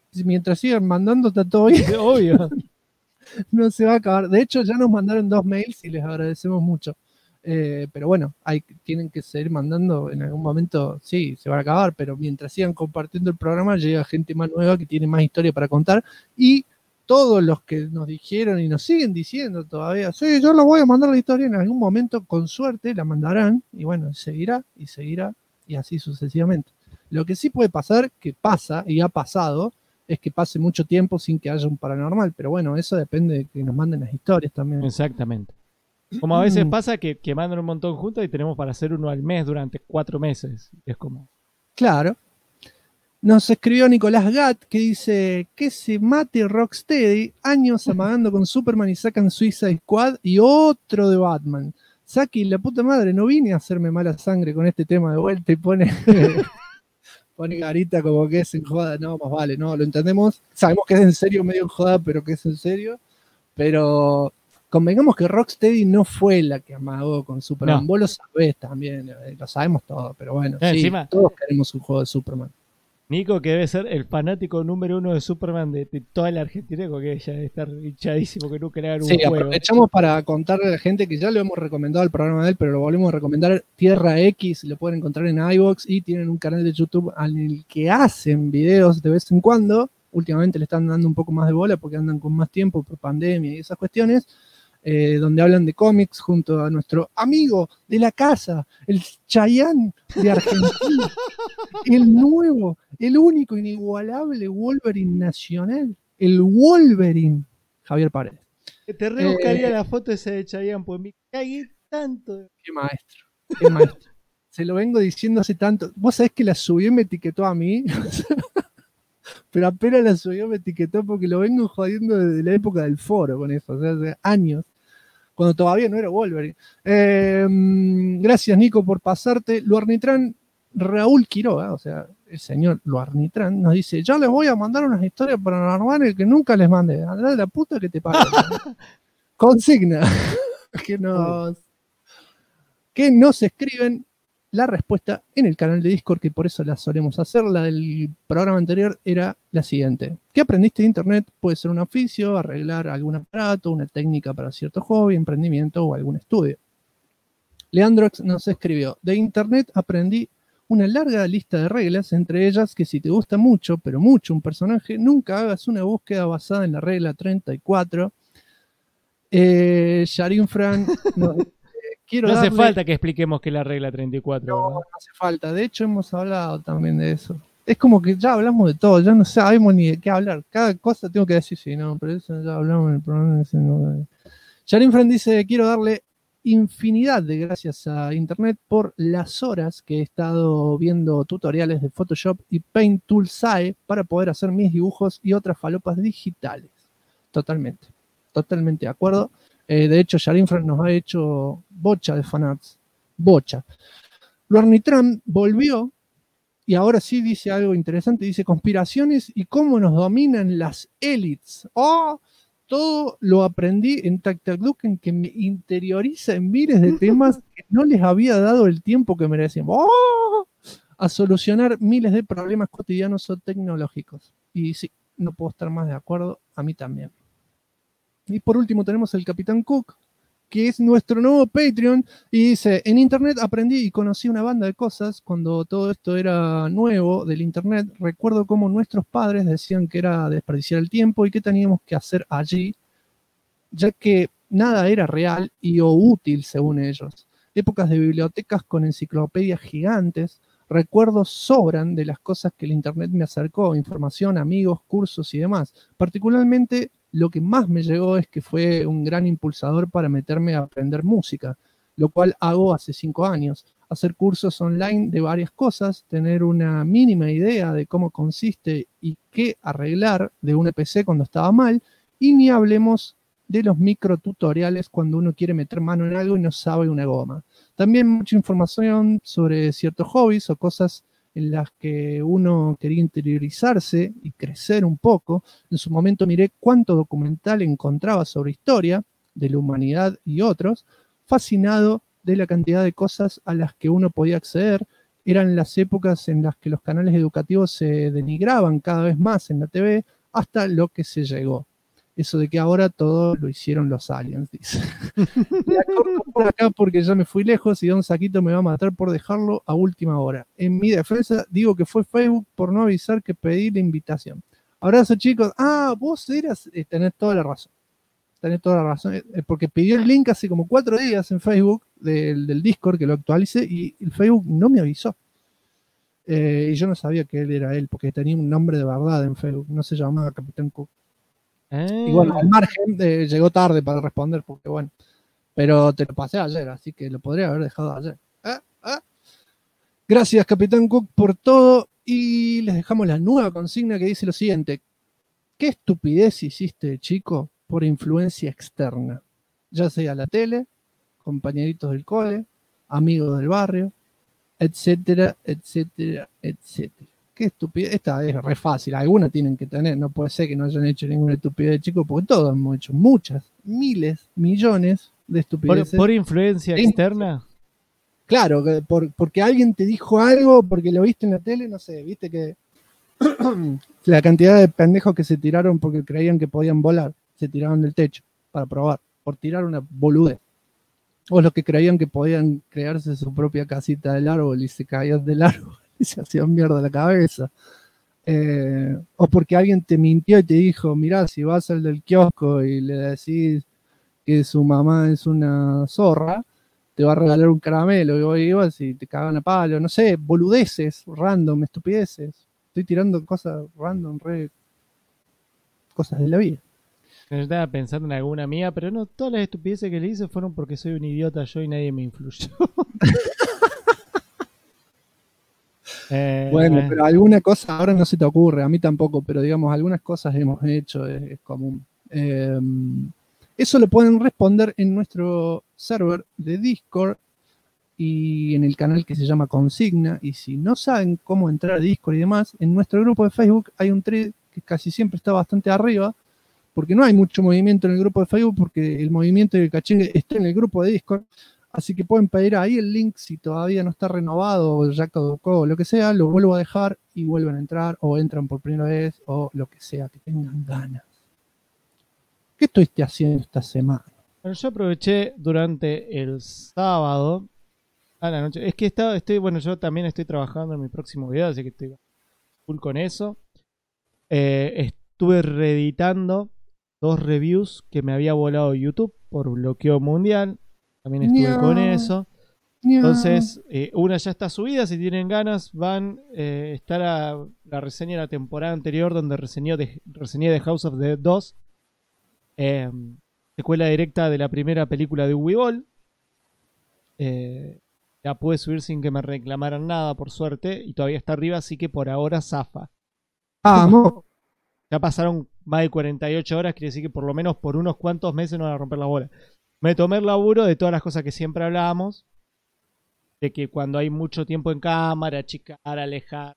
mientras sigan mandando está todo bien. Obvio. No se va a acabar. De hecho, ya nos mandaron 2 mails y les agradecemos mucho. Pero bueno, tienen que seguir mandando. En algún momento, sí, se va a acabar, pero mientras sigan compartiendo el programa, llega gente más nueva que tiene más historia para contar. Y todos los que nos dijeron y nos siguen diciendo todavía, sí, yo les voy a mandar la historia, en algún momento, con suerte, la mandarán. Y bueno, seguirá, y así sucesivamente. Lo que sí puede pasar, que pasa, y ha pasado, es que pase mucho tiempo sin que haya un paranormal, pero bueno, eso depende de que nos manden las historias también. Exactamente. Como a veces pasa que mandan un montón juntos y tenemos para hacer uno al mes durante 4 meses. Es como... Claro. Nos escribió Nicolás Gatt que dice que se mate Rocksteady, años amagando con Superman y sacan Suicide Squad y otro de Batman. Saki, la puta madre, no vine a hacerme mala sangre con este tema de vuelta y pone... Pone carita como que es en joda. No, más vale, no, lo entendemos. Sabemos que es en serio, medio en joda, pero que es en serio. Pero convengamos que Rocksteady no fue la que amagó con Superman. No. Vos lo sabés también, lo sabemos todo, pero bueno, sí, encima, todos queremos un juego de Superman. Nico, que debe ser el fanático número 1 de Superman de toda la Argentina, porque ya debe estar hinchadísimo que nunca le hagan un juego. Sí, aprovechamos para contarle a la gente que ya lo hemos recomendado el programa de él, pero lo volvemos a recomendar. Tierra X, lo pueden encontrar en iVoox y tienen un canal de YouTube en el que hacen videos de vez en cuando. Últimamente le están dando un poco más de bola porque andan con más tiempo por pandemia y esas cuestiones. Donde hablan de cómics junto a nuestro amigo de la casa, el Chayanne de Argentina, el nuevo, el único, inigualable Wolverine nacional, el Wolverine, Javier Paredes. Te rebuscaría la foto esa de Chayanne, pues me cagué tanto. Qué maestro, qué maestro. Se lo vengo diciendo hace tanto. Vos sabés que la subió y me etiquetó a mí. Pero apenas la subió me etiquetó porque lo vengo jodiendo desde la época del foro con eso, o sea, hace años, cuando todavía no era Wolverine. Gracias, Nico, por pasarte. Luarnitrán, Raúl Quiroga, o sea, el señor Luarnitrán, nos dice, yo les voy a mandar unas historias paranormales que nunca les mandé. Andá de la puta que te pague. Consigna que nos escriben la respuesta en el canal de Discord, que por eso la solemos hacer. La del programa anterior era la siguiente. ¿Qué aprendiste de internet? Puede ser un oficio, arreglar algún aparato, una técnica para cierto hobby, emprendimiento o algún estudio. Leandrox nos escribió, de internet aprendí una larga lista de reglas, entre ellas que si te gusta mucho, pero mucho un personaje, nunca hagas una búsqueda basada en la regla 34. Yarin Fran... No, no hace falta que expliquemos que es la regla 34. No hace falta. De hecho, hemos hablado también de eso. Es como que ya hablamos de todo. Ya no sabemos ni de qué hablar. Cada cosa tengo que decir, sí, no, pero eso ya hablamos en el programa. Sharin Friend dice, quiero darle infinidad de gracias a internet por las horas que he estado viendo tutoriales de Photoshop y Paint Tool SAE para poder hacer mis dibujos y otras falopas digitales. Totalmente de acuerdo. De hecho, Sharinfran nos ha hecho bocha de fanarts. Bocha. Luarnitram volvió y ahora sí dice algo interesante. Dice conspiraciones y cómo nos dominan las élites. ¡Oh! Todo lo aprendí en TacTacLook, en que me interioriza en miles de temas que no les había dado el tiempo que merecían. ¡Oh! A solucionar miles de problemas cotidianos o tecnológicos. Y sí, no puedo estar más de acuerdo. A mí también. Y por último tenemos el Capitán Cook, que es nuestro nuevo Patreon, y dice, en internet aprendí y conocí una banda de cosas cuando todo esto era nuevo del internet. Recuerdo cómo nuestros padres decían que era desperdiciar el tiempo y qué teníamos que hacer allí, ya que nada era real y o útil según ellos. Épocas de bibliotecas con enciclopedias gigantes. Recuerdos sobran de las cosas que el internet me acercó, información, amigos, cursos y demás. Particularmente lo que más me llegó es que fue un gran impulsador para meterme a aprender música, lo cual hago hace 5 años. Hacer cursos online de varias cosas, tener una mínima idea de cómo consiste y qué arreglar de una PC cuando estaba mal, y ni hablemos de los microtutoriales cuando uno quiere meter mano en algo y no sabe una goma. También mucha información sobre ciertos hobbies o cosas en las que uno quería interiorizarse y crecer un poco. En su momento miré cuánto documental encontraba sobre historia de la humanidad y otros, fascinado de la cantidad de cosas a las que uno podía acceder eran las épocas en las que los canales educativos se denigraban cada vez más en la TV hasta lo que se llegó. Eso de que ahora todo lo hicieron los aliens, dice. La corto por acá porque ya me fui lejos y Don Saquito me va a matar por dejarlo a última hora. En mi defensa digo que fue Facebook por no avisar que pedí la invitación. Abrazo, chicos. Ah, vos eras... tenés toda la razón. Tenés toda la razón. Porque pidió el link hace como 4 días en Facebook del Discord que lo actualice y el Facebook no me avisó. Y yo no sabía que él era él porque tenía un nombre de verdad en Facebook. No se llamaba Capitán Cook. Y bueno, al margen, llegó tarde para responder porque bueno. Pero te lo pasé ayer, así que lo podría haber dejado ayer. Gracias, Capitán Cook, por todo. Y les dejamos la nueva consigna que dice lo siguiente. ¿Qué estupidez hiciste, chico, por influencia externa? Ya sea la tele, compañeritos del cole, amigos del barrio, etcétera, etcétera, etcétera. Qué estupidez. Esta es re fácil. Alguna tienen que tener. No puede ser que no hayan hecho ninguna estupidez, chicos, porque todos hemos hecho muchas, miles, millones de estupideces. ¿Por influencia externa? Claro, porque alguien te dijo algo, porque lo viste en la tele, no sé, viste que la cantidad de pendejos que se tiraron porque creían que podían volar, se tiraron del techo para probar, por tirar una boludez. O los que creían que podían crearse su propia casita del árbol y se caían del árbol y se hacían mierda la cabeza. O porque alguien te mintió y te dijo, mirá, si vas al del kiosco y le decís que su mamá es una zorra, te va a regalar un caramelo, y vos ibas y te cagan a palo, no sé, boludeces, random, estupideces. Estoy tirando cosas random, cosas de la vida. Yo estaba pensando en alguna mía, pero no, todas las estupideces que le hice fueron porque soy un idiota yo y nadie me influyó. Bueno, pero alguna cosa ahora no se te ocurre, a mí tampoco, pero digamos, algunas cosas hemos hecho, es común. Eso lo pueden responder en nuestro server de Discord y en el canal que se llama Consigna. Y si no saben cómo entrar a Discord y demás, en nuestro grupo de Facebook hay un thread que casi siempre está bastante arriba, porque no hay mucho movimiento en el grupo de Facebook, porque el movimiento y el cachengue está en el grupo de Discord. Así que pueden pedir ahí el link si todavía no está renovado o ya caducó o lo que sea, lo vuelvo a dejar y vuelven a entrar o entran por primera vez o lo que sea, que tengan ganas. ¿Qué estuviste haciendo esta semana? Bueno, yo aproveché durante el sábado a la noche. Es que yo también estoy trabajando en mi próximo video, así que estoy full con eso. Estuve reeditando 2 reviews que me había volado YouTube por bloqueo mundial. También estuve con eso. Entonces, una ya está subida. Si tienen ganas, está la reseña de la temporada anterior, donde reseñé The House of the 2. Secuela directa de la primera película de Uwe Boll. La pude subir sin que me reclamaran nada, por suerte. Y todavía está arriba, así que por ahora zafa. ¡Vamos! Ya pasaron más de 48 horas, quiere decir que por lo menos por unos cuantos meses no van a romper la bola. Me tomé el laburo de todas las cosas que siempre hablábamos. De que cuando hay mucho tiempo en cámara, achicar, alejar.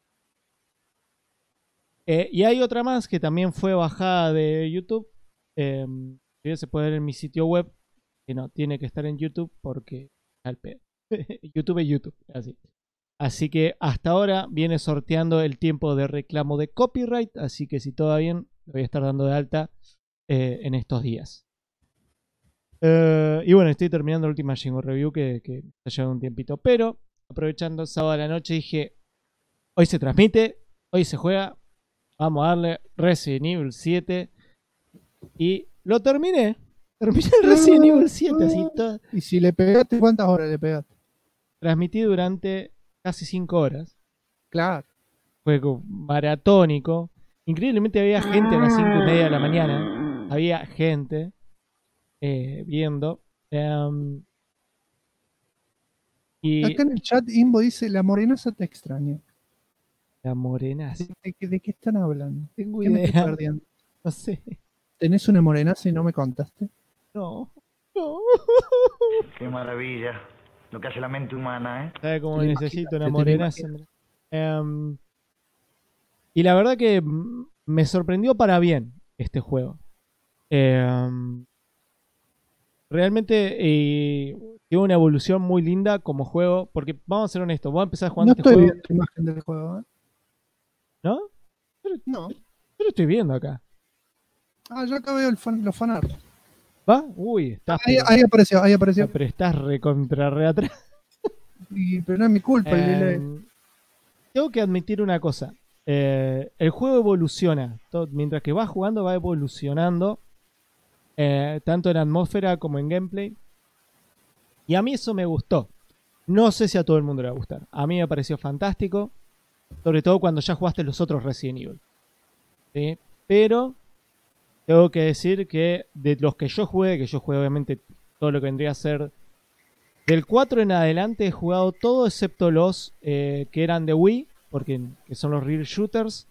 Y hay otra más que también fue bajada de YouTube. Se puede ver en mi sitio web. Que no, tiene que estar en YouTube porque al pedo. YouTube es YouTube. Así que hasta ahora viene sorteando el tiempo de reclamo de copyright. Así que si todo va bien, lo voy a estar dando de alta en estos días. Y bueno, estoy terminando la última Shingo Review que está llevando un tiempito. Pero aprovechando sábado a la noche dije, hoy se transmite, hoy se juega, vamos a darle Resident Evil 7. Y lo terminé. Terminé el Resident Evil 7 así todo. ¿Y si le pegaste, cuántas horas le pegaste? Transmití durante casi 5 horas. Claro. Juego maratónico. Increíblemente había gente a las 5:30 de la mañana. Había gente viendo. Y acá en el chat Imbo dice, la morenaza te extraña. La morenaza. ¿De qué están hablando? Tengo ¿Qué me estoy idea. perdiendo? No sé. ¿Tenés una morenaza y no me contaste? No. Qué maravilla. Lo que hace la mente humana, ¿eh? ¿Sabes cómo Te necesito una imaginas, morenaza? Y la verdad que me sorprendió para bien este juego. Realmente tiene una evolución muy linda como juego, porque vamos a ser honestos, vos empezás No jugando este estoy juego, viendo la imagen del juego, ¿eh? ¿no? No. Yo lo estoy viendo acá. Ah, yo acá veo los fanart. ¿Va? Uy, estás... Ahí apareció. Pero estás re atrás. Pero no es mi culpa el delay. Tengo que admitir una cosa. El juego evoluciona. Mientras que vas jugando, va evolucionando. Tanto en atmósfera como en gameplay. Y a mí eso me gustó. No sé si a todo el mundo le va a gustar. A mí me pareció fantástico. Sobre todo cuando ya jugaste los otros Resident Evil. ¿Sí? Pero tengo que decir que de los que yo jugué obviamente todo lo que vendría a ser del 4 en adelante, he jugado todo excepto los que eran de Wii, porque que son los real shooters,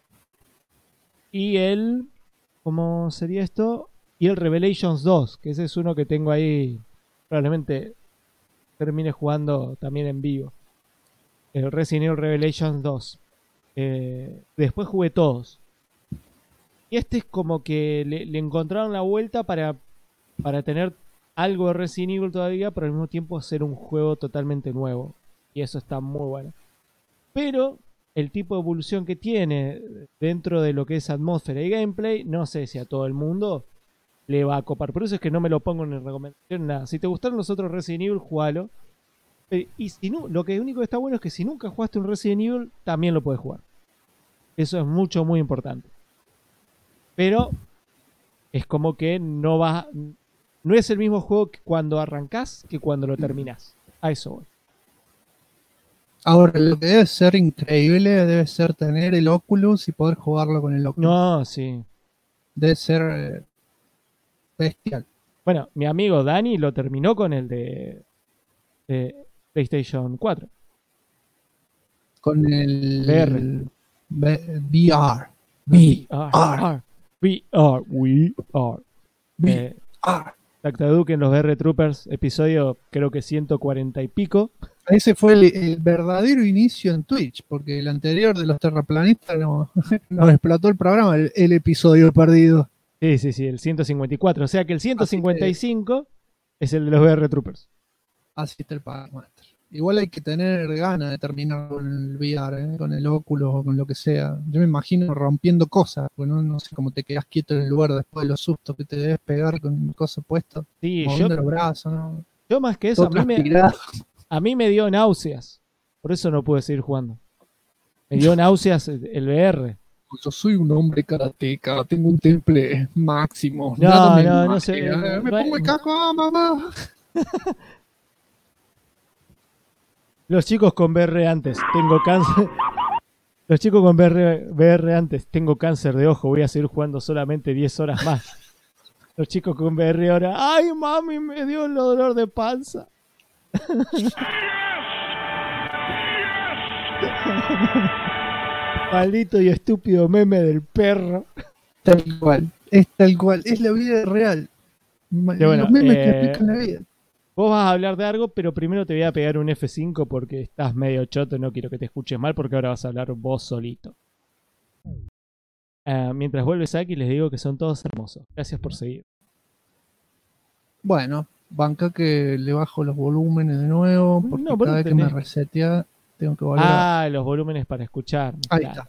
y el, ¿cómo sería esto? Y el Revelations 2, que ese es uno que tengo ahí, probablemente termine jugando también en vivo. El Resident Evil Revelations 2. Después jugué todos. Y este es como que le encontraron la vuelta para tener algo de Resident Evil todavía, pero al mismo tiempo hacer un juego totalmente nuevo. Y eso está muy bueno. Pero el tipo de evolución que tiene dentro de lo que es atmósfera y gameplay, no sé si a todo el mundo le va a copar. Por eso es que no me lo pongo en recomendación, nada. Si te gustaron los otros Resident Evil, jugalo. Y si no, lo único que está bueno es que si nunca jugaste un Resident Evil, también lo puedes jugar. Eso es muy importante. Pero es como que no es el mismo juego que cuando arrancás que cuando lo terminás. A eso voy. Ahora, lo que debe ser increíble debe ser tener el Oculus y poder jugarlo con el Oculus. No, sí. Debe ser bestial. Bueno, mi amigo Dani lo terminó con el de PlayStation 4. Con el VR. VR. Dr. Duke en los VR Troopers, episodio creo que 140 y pico. Ese fue el verdadero inicio en Twitch, porque el anterior de los terraplanistas nos explotó el programa, el episodio perdido. Sí, el 154. O sea que el 155 es el de los VR Troopers. Así está el Packmaster. Igual hay que tener ganas de terminar con el VR, con el Oculus o con lo que sea. Yo me imagino rompiendo cosas, porque no sé cómo te quedas quieto en el lugar después de los sustos que te debes pegar con cosas puestas. Sí, moviendo los brazos, ¿no? Yo más que eso, a mí me dio náuseas. Por eso no pude seguir jugando. Me dio náuseas el VR. Yo soy un hombre karateca, tengo un temple máximo. No sé. Me pongo el casco, mamá. Los chicos con VR antes, tengo cáncer. Los chicos con VR antes, tengo cáncer de ojo, voy a seguir jugando solamente 10 horas más. Los chicos con VR ahora, ay mami, me dio el dolor de panza. Maldito y estúpido meme del perro. Tal cual, es la vida real. Bueno, los memes que explican la vida. Vos vas a hablar de algo, pero primero te voy a pegar un F5 porque estás medio choto, no quiero que te escuches mal porque ahora vas a hablar vos solito. Mientras vuelves aquí les digo que son todos hermosos. Gracias por seguir. Bueno, banca que le bajo los volúmenes de nuevo porque cada vez que me resetea tengo que volver los volúmenes para escuchar. Ahí está.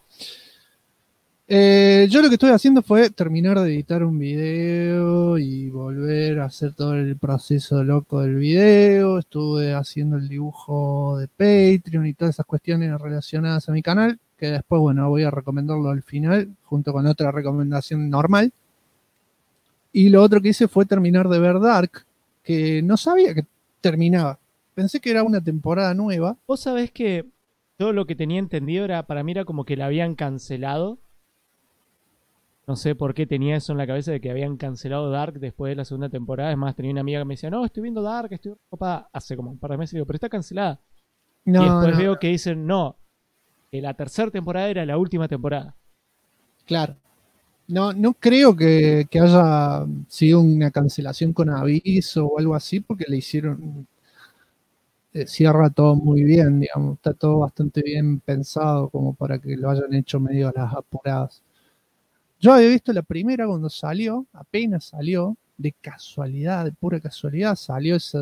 Yo lo que estoy haciendo fue terminar de editar un video y volver a hacer todo el proceso loco del video. Estuve haciendo el dibujo de Patreon y todas esas cuestiones relacionadas a mi canal, que después, bueno, voy a recomendarlo al final, junto con otra recomendación normal. Y lo otro que hice fue terminar de ver Dark, que no sabía que terminaba. Pensé que era una temporada nueva. Vos sabés que yo lo que tenía entendido para mí era como que la habían cancelado. No sé por qué tenía eso en la cabeza de que habían cancelado Dark después de la segunda temporada. Es más, tenía una amiga que me decía, no, estoy viendo Dark, estoy ocupada hace como un par de meses. Digo, pero está cancelada. Y después veo que dicen, no, que la tercera temporada era la última temporada. Claro. No creo que haya sido una cancelación con aviso o algo así, porque le hicieron... cierra todo muy bien, digamos. Está todo bastante bien pensado como para que lo hayan hecho medio a las apuradas. Yo había visto la primera cuando salió, apenas salió, de casualidad, de pura casualidad, salió ese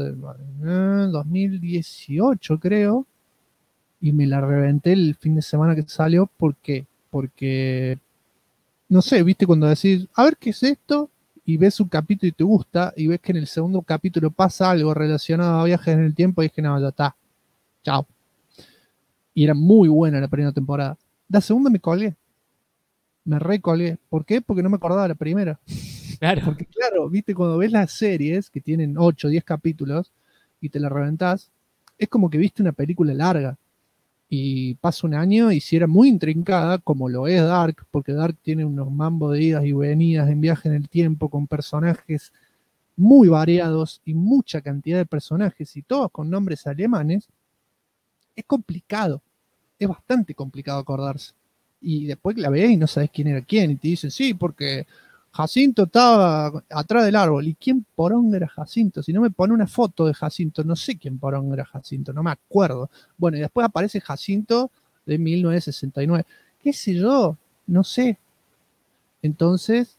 2018 creo, y me la reventé el fin de semana que salió. ¿Por qué? Porque, no sé, viste cuando decís, a ver qué es esto, y ves un capítulo y te gusta, y ves que en el segundo capítulo pasa algo relacionado a viajes en el tiempo, y es que no, ya está, chao. Y era muy buena la primera temporada. La segunda me colgué. Me recolgué. ¿Por qué? Porque no me acordaba la primera. Claro. Porque claro, viste, cuando ves las series que tienen 8 o 10 capítulos y te la reventás, es como que viste una película larga. Y pasa un año y si era muy intrincada, como lo es Dark, porque Dark tiene unos mambos de idas y venidas en viaje en el tiempo, con personajes muy variados y mucha cantidad de personajes y todos con nombres alemanes, es complicado. Es bastante complicado acordarse. Y después la ves y no sabes quién era quién. Y te dicen, sí, porque Jacinto estaba atrás del árbol. ¿Y quién poronga era Jacinto? Si no me pone una foto de Jacinto, no sé quién poronga era Jacinto, no me acuerdo. Bueno, y después aparece Jacinto de 1969. ¿Qué sé yo? No sé. Entonces,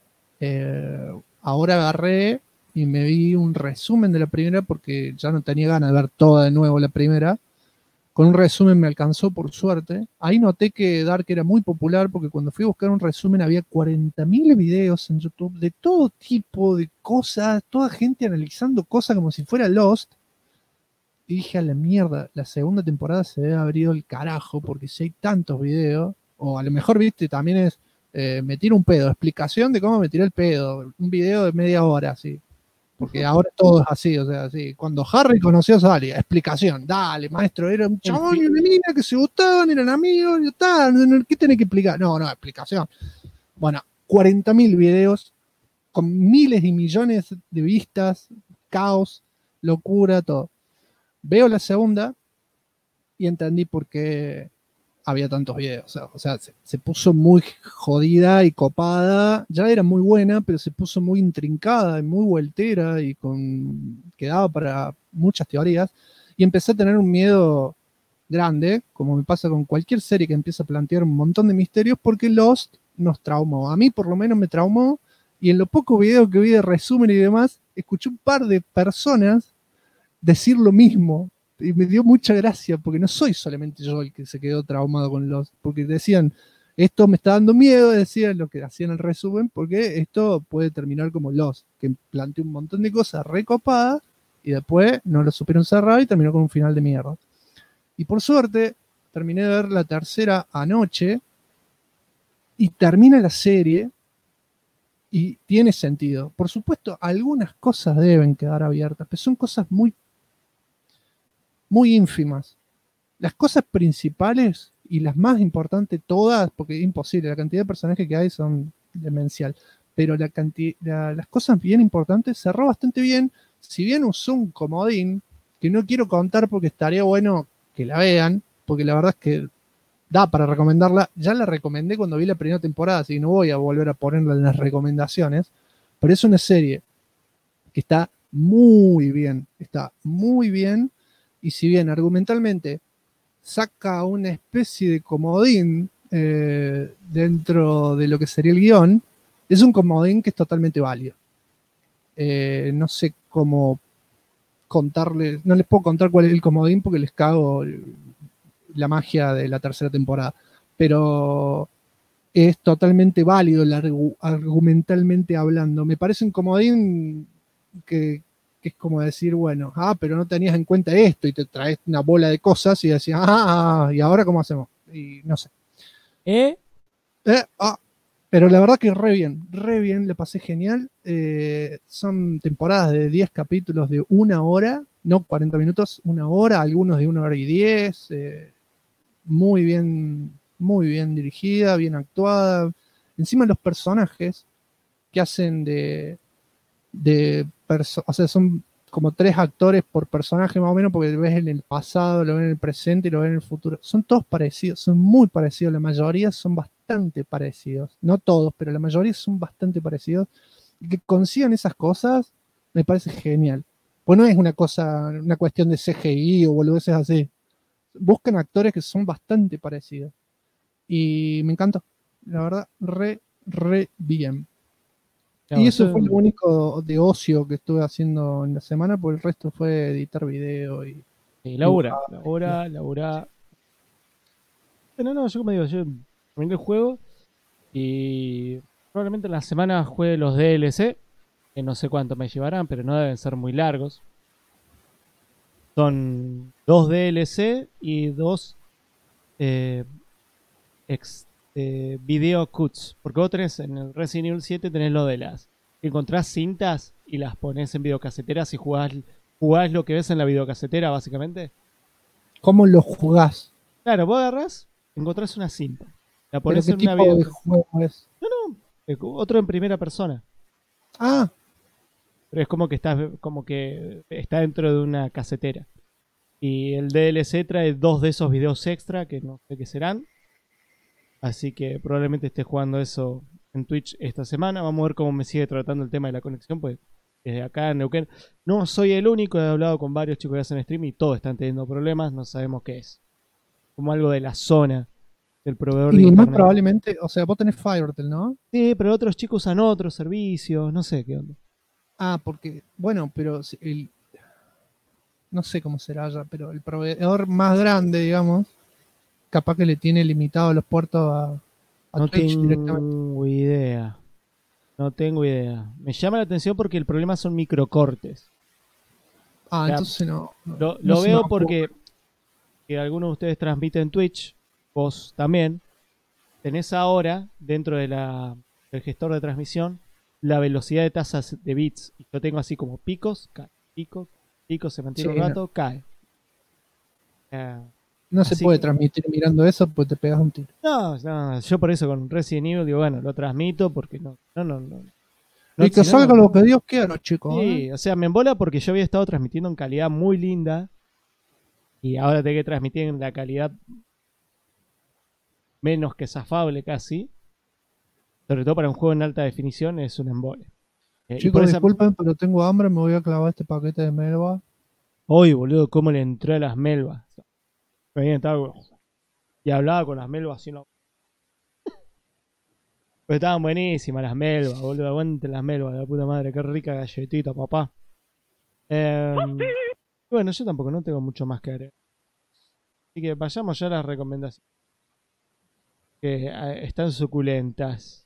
ahora agarré y me vi un resumen de la primera porque ya no tenía ganas de ver toda de nuevo la primera. Con un resumen me alcanzó, por suerte. Ahí noté que Dark era muy popular porque cuando fui a buscar un resumen había 40.000 videos en YouTube de todo tipo de cosas, toda gente analizando cosas como si fuera Lost. Y dije, a la mierda, la segunda temporada se debe haber ido el carajo porque si hay tantos videos, o a lo mejor, viste, también es me tiro un pedo, explicación de cómo me tiré el pedo, un video de media hora, así. Porque ahora todo es así, o sea, así. Cuando Harry conoció a Sally, explicación, dale, maestro, era un chabón y una mina que se gustaban, eran amigos, y tal, ¿qué tenés que explicar? No, explicación. Bueno, 40.000 videos con miles y millones de vistas, caos, locura, todo. Veo la segunda y entendí por qué había tantos videos. O sea, se puso muy jodida y copada. Ya era muy buena, pero se puso muy intrincada y muy vueltera y quedaba para muchas teorías. Y empecé a tener un miedo grande, como me pasa con cualquier serie que empieza a plantear un montón de misterios, porque Lost nos traumó. A mí por lo menos me traumó, y en los pocos videos que vi de resumen y demás, escuché un par de personas decir lo mismo. Y me dio mucha gracia, porque no soy solamente yo el que se quedó traumado con Lost, porque decían, esto me está dando miedo, decían lo que hacían el resumen, porque esto puede terminar como Lost, que planteó un montón de cosas recopadas, y después no lo supieron cerrar y terminó con un final de mierda. Y por suerte, terminé de ver la tercera anoche, y termina la serie, y tiene sentido. Por supuesto, algunas cosas deben quedar abiertas, pero son cosas muy ínfimas. Las cosas principales y las más importantes todas, porque es imposible, la cantidad de personajes que hay son demencial, pero las cosas bien importantes cerró bastante bien, si bien usó un comodín que no quiero contar porque estaría bueno que la vean, porque la verdad es que da para recomendarla. Ya la recomendé cuando vi la primera temporada, así que no voy a volver a ponerla en las recomendaciones, pero es una serie que está muy bien, y si bien argumentalmente saca una especie de comodín dentro de lo que sería el guión, es un comodín que es totalmente válido. No sé cómo contarles, no les puedo contar cuál es el comodín porque les cago la magia de la tercera temporada, pero es totalmente válido argumentalmente hablando. Me parece un comodín que es como decir, bueno, pero no tenías en cuenta esto y te traes una bola de cosas y decías, ¿y ahora cómo hacemos? Y no sé. Pero la verdad que re bien, le pasé genial. Son temporadas de 10 capítulos de 1 hora, no 40 minutos, 1 hora, algunos de 1 hora y 10. Muy bien dirigida, bien actuada. Encima los personajes que hacen o sea, son como 3 actores por personaje más o menos, porque lo ves en el pasado, lo ves en el presente y lo ves en el futuro. Son todos parecidos, son muy parecidos, la mayoría son bastante parecidos. No todos, pero la mayoría son bastante parecidos. Y que consigan esas cosas me parece genial. Pues no es una cuestión de CGI o boludeces así. Buscan actores que son bastante parecidos. Y me encantó. La verdad, re bien. Y eso fue lo único de ocio que estuve haciendo en la semana, porque el resto fue editar video y... Laura. No, yo como digo, yo terminé el juego y probablemente en la semana juegue los DLC, que no sé cuánto me llevarán, pero no deben ser muy largos. Son 2 DLC y 2 video cuts. Porque vos tenés en el Resident Evil 7 tenés lo de las... Encontrás cintas y las ponés en videocaseteras y jugás lo que ves en la videocasetera, básicamente. ¿Cómo lo jugás? Claro, vos agarrás, encontrás una cinta. La ¿Pero ponés qué en una tipo de juego es? otro en primera persona. Ah, Pero es como que está dentro de una casetera. Y el DLC trae 2 de esos videos extra que no sé qué serán. Así que probablemente esté jugando eso en Twitch esta semana. Vamos a ver cómo me sigue tratando el tema de la conexión, pues desde acá en Neuquén no soy el único. He hablado con varios chicos que hacen stream y todos están teniendo problemas. No sabemos qué es. Como algo de la zona del proveedor de y más internet. probablemente, o sea, vos tenés Firetel, ¿no? Sí, pero otros chicos usan otros servicios. No sé qué onda. Ah, porque, bueno, pero no sé cómo será ya, pero el proveedor más grande, digamos, capaz que le tiene limitado los puertos a No Twitch directamente. tengo idea. No tengo idea. Me llama la atención porque el problema son microcortes. Ah, O sea, entonces no. Lo no se veo me porque que algunos de ustedes transmiten Twitch, vos también. Tenés ahora, dentro de del gestor de transmisión, la velocidad de tasas de bits. Y yo tengo así como picos, cae, pico, se mantiene Sí, un rato, cae. No se Así puede que- transmitir mirando eso, pues te pegas un tiro. No, yo por eso con Resident Evil digo, bueno, lo transmito porque no. Y que si no, salga no. lo que Dios quiera, chicos. Sí, o sea, me embola porque yo había estado transmitiendo en calidad muy linda y ahora tengo que transmitir en la calidad menos que zafable casi. Sobre todo para un juego en alta definición es un embole. Y Chicos, por esa... disculpen, pero tengo hambre, me voy a clavar este paquete de melva. Hoy, boludo, cómo le entró a las melvas. Y hablaba con las melvas así, no. Pero estaban buenísimas las melvas, boludo. Aguanten las melvas, de la puta madre. Qué rica galletita, papá. Bueno, yo tampoco no tengo mucho más que agregar. Así que vayamos ya a las recomendaciones. Que están suculentas.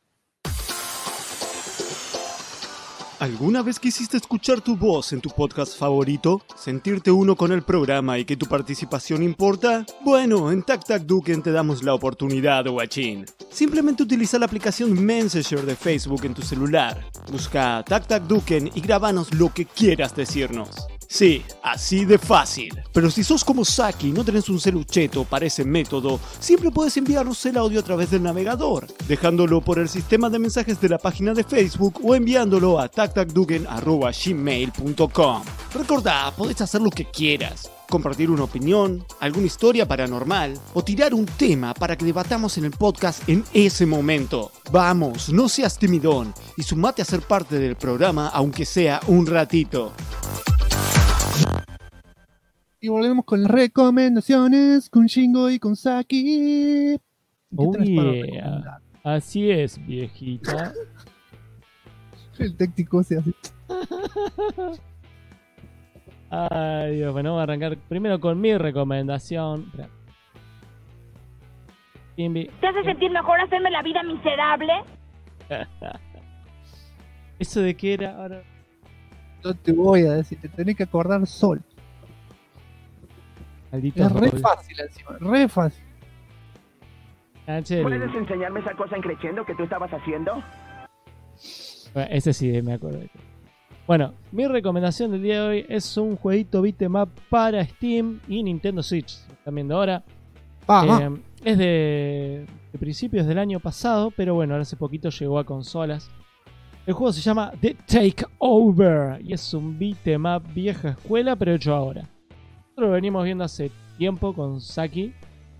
¿Alguna vez quisiste escuchar tu voz en tu podcast favorito? ¿Sentirte uno con el programa y que tu participación importa? Bueno, en Tac Tac Duken te damos la oportunidad, guachín. Simplemente utiliza la aplicación Messenger de Facebook en tu celular. Busca Tac Tac Duken y grabanos lo que quieras decirnos. Sí, así de fácil. Pero si sos como Saki y no tenés un celucheto para ese método, siempre puedes enviarnos el audio a través del navegador, dejándolo por el sistema de mensajes de la página de Facebook o enviándolo a tactacduken@gmail.com. Recordá, podés hacer lo que quieras. Compartir una opinión, alguna historia paranormal o tirar un tema para que debatamos en el podcast en ese momento. Vamos, no seas timidón y sumate a ser parte del programa aunque sea un ratito. Y volvemos con las recomendaciones con Shingo y con Saki. ¿Qué Oh tenés para yeah. recomendar? Así es, viejita. El técnico se hace. Ay, Dios, bueno, vamos a arrancar primero con mi recomendación. Espera. Kimby. ¿Te hace sentir mejor hacerme la vida miserable? ¿Eso de qué era ahora? No te voy a decir, te tenés que acordar solo. Maldito Es re rol. fácil encima, re fácil. ¿Puedes enseñarme esa cosa en Crescendo que tú estabas haciendo? Bueno, ese sí me acuerdo. Bueno, mi recomendación del día de hoy es un jueguito beat'em up para Steam y Nintendo Switch. Lo están viendo ahora. Es de principios del año pasado, pero bueno, ahora hace poquito llegó a consolas. El juego se llama The Takeover y es un beat'em up vieja escuela, pero hecho ahora. Nosotros lo venimos viendo hace tiempo con Saki.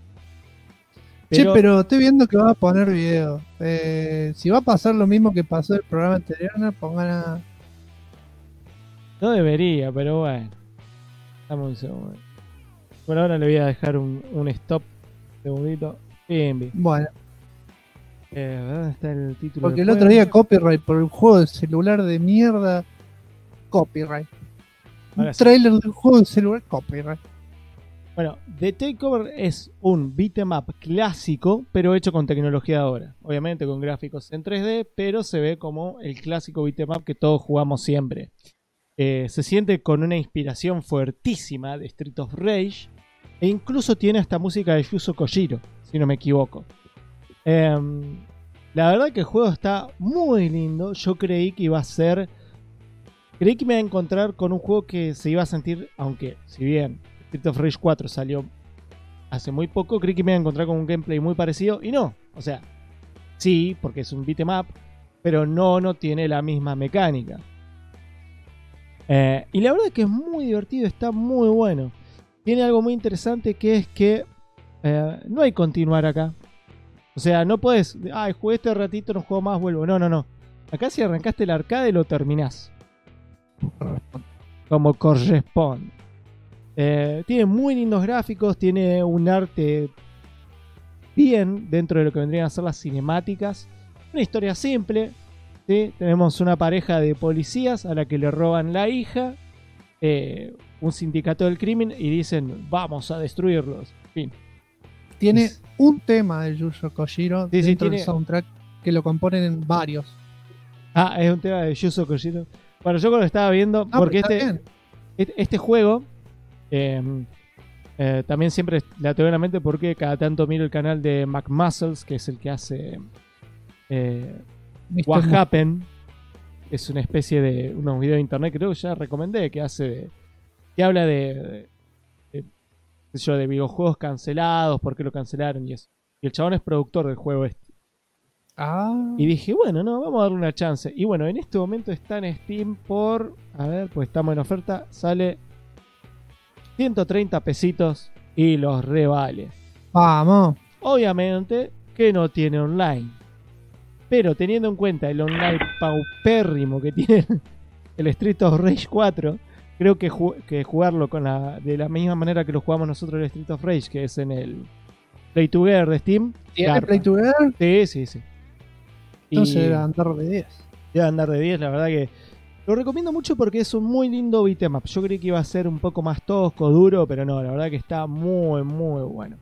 Pero estoy viendo que va a poner video. Si va a pasar lo mismo que pasó el programa anterior, no pongan nada. No debería, pero bueno. Dame un segundo. Por ahora le voy a dejar un stop. Segundito. Bien. Bueno. ¿Dónde está el título? Porque del el otro juego? día copyright por el juego de celular de mierda. Copyright. Ahora Un sí. trailer del juego de celular, copyright. Bueno, The Takeover es un beat'em up clásico, pero hecho con tecnología de ahora. Obviamente con gráficos en 3D, pero se ve como el clásico beat'em up que todos jugamos siempre. Se siente con una inspiración fuertísima de Street of Rage, e incluso tiene hasta música de Yuzo Koshiro, si no me equivoco. La verdad que el juego está muy lindo. Yo creí que iba a ser... Creí que me iba a encontrar con un juego que se iba a sentir, aunque si bien Street of Rage 4 salió hace muy poco, creí que me iba a encontrar con un gameplay muy parecido y no. O sea, sí, porque es un beat'em up, pero no tiene la misma mecánica. Y la verdad que es muy divertido, está muy bueno. Tiene algo muy interesante que es que no hay continuar acá. O sea, no puedes, jugué este ratito, no juego más, vuelvo. No. Acá si arrancaste el arcade lo terminás. Como corresponde. Tiene muy lindos gráficos, tiene un arte bien dentro de lo que vendrían a ser las cinemáticas. Una historia simple, ¿sí? Tenemos una pareja de policías a la que le roban la hija, un sindicato del crimen y dicen vamos a destruirlos. En fin. Tiene un tema de Yuzo Koshiro dentro tiene... del soundtrack que lo componen en varios. Es un tema de Yuzo Koshiro. Bueno, yo cuando lo estaba viendo, porque este juego también siempre la tengo en la mente porque cada tanto miro el canal de McMuscles, que es el que hace What Happened. Es una especie de unos videos de internet que creo que ya recomendé, que habla de videojuegos cancelados, por qué lo cancelaron y eso. Y el chabón es productor del juego este. Y dije, bueno, vamos a darle una chance. Y bueno, en este momento está en Steam por... A ver, pues estamos en oferta. Sale 130 pesitos y los revale. Vamos. Obviamente que no tiene online. Pero teniendo en cuenta el online paupérrimo que tiene el Street of Rage 4, creo que jugarlo de la misma manera que lo jugamos nosotros el Street of Rage, que es en el Play Together de Steam. ¿Tiene Play Together? Sí. Entonces debe andar de 10. Debe andar de 10, la verdad que lo recomiendo mucho porque es un muy lindo beat'em up. Yo creí que iba a ser un poco más tosco, duro, pero no, la verdad que está muy, muy bueno.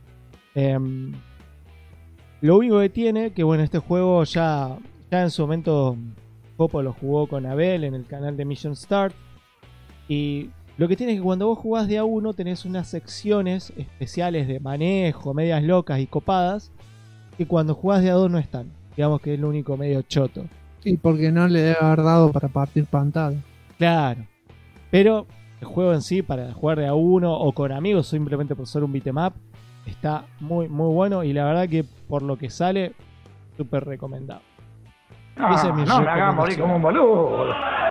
Lo único que tiene, que bueno, este juego ya en su momento Popo lo jugó con Abel en el canal de Mission Start. Y lo que tiene es que cuando vos jugás de a uno tenés unas secciones especiales de manejo, medias locas y copadas, que cuando jugás de a dos no están. Digamos que es lo único medio choto. Sí, porque no le debe haber dado para partir pantalla. Claro. Pero el juego en sí, para jugar de a uno o con amigos, simplemente por ser un beat'em up, está muy, muy bueno. Y la verdad que por lo que sale, súper recomendado. No me hagas morir como un boludo.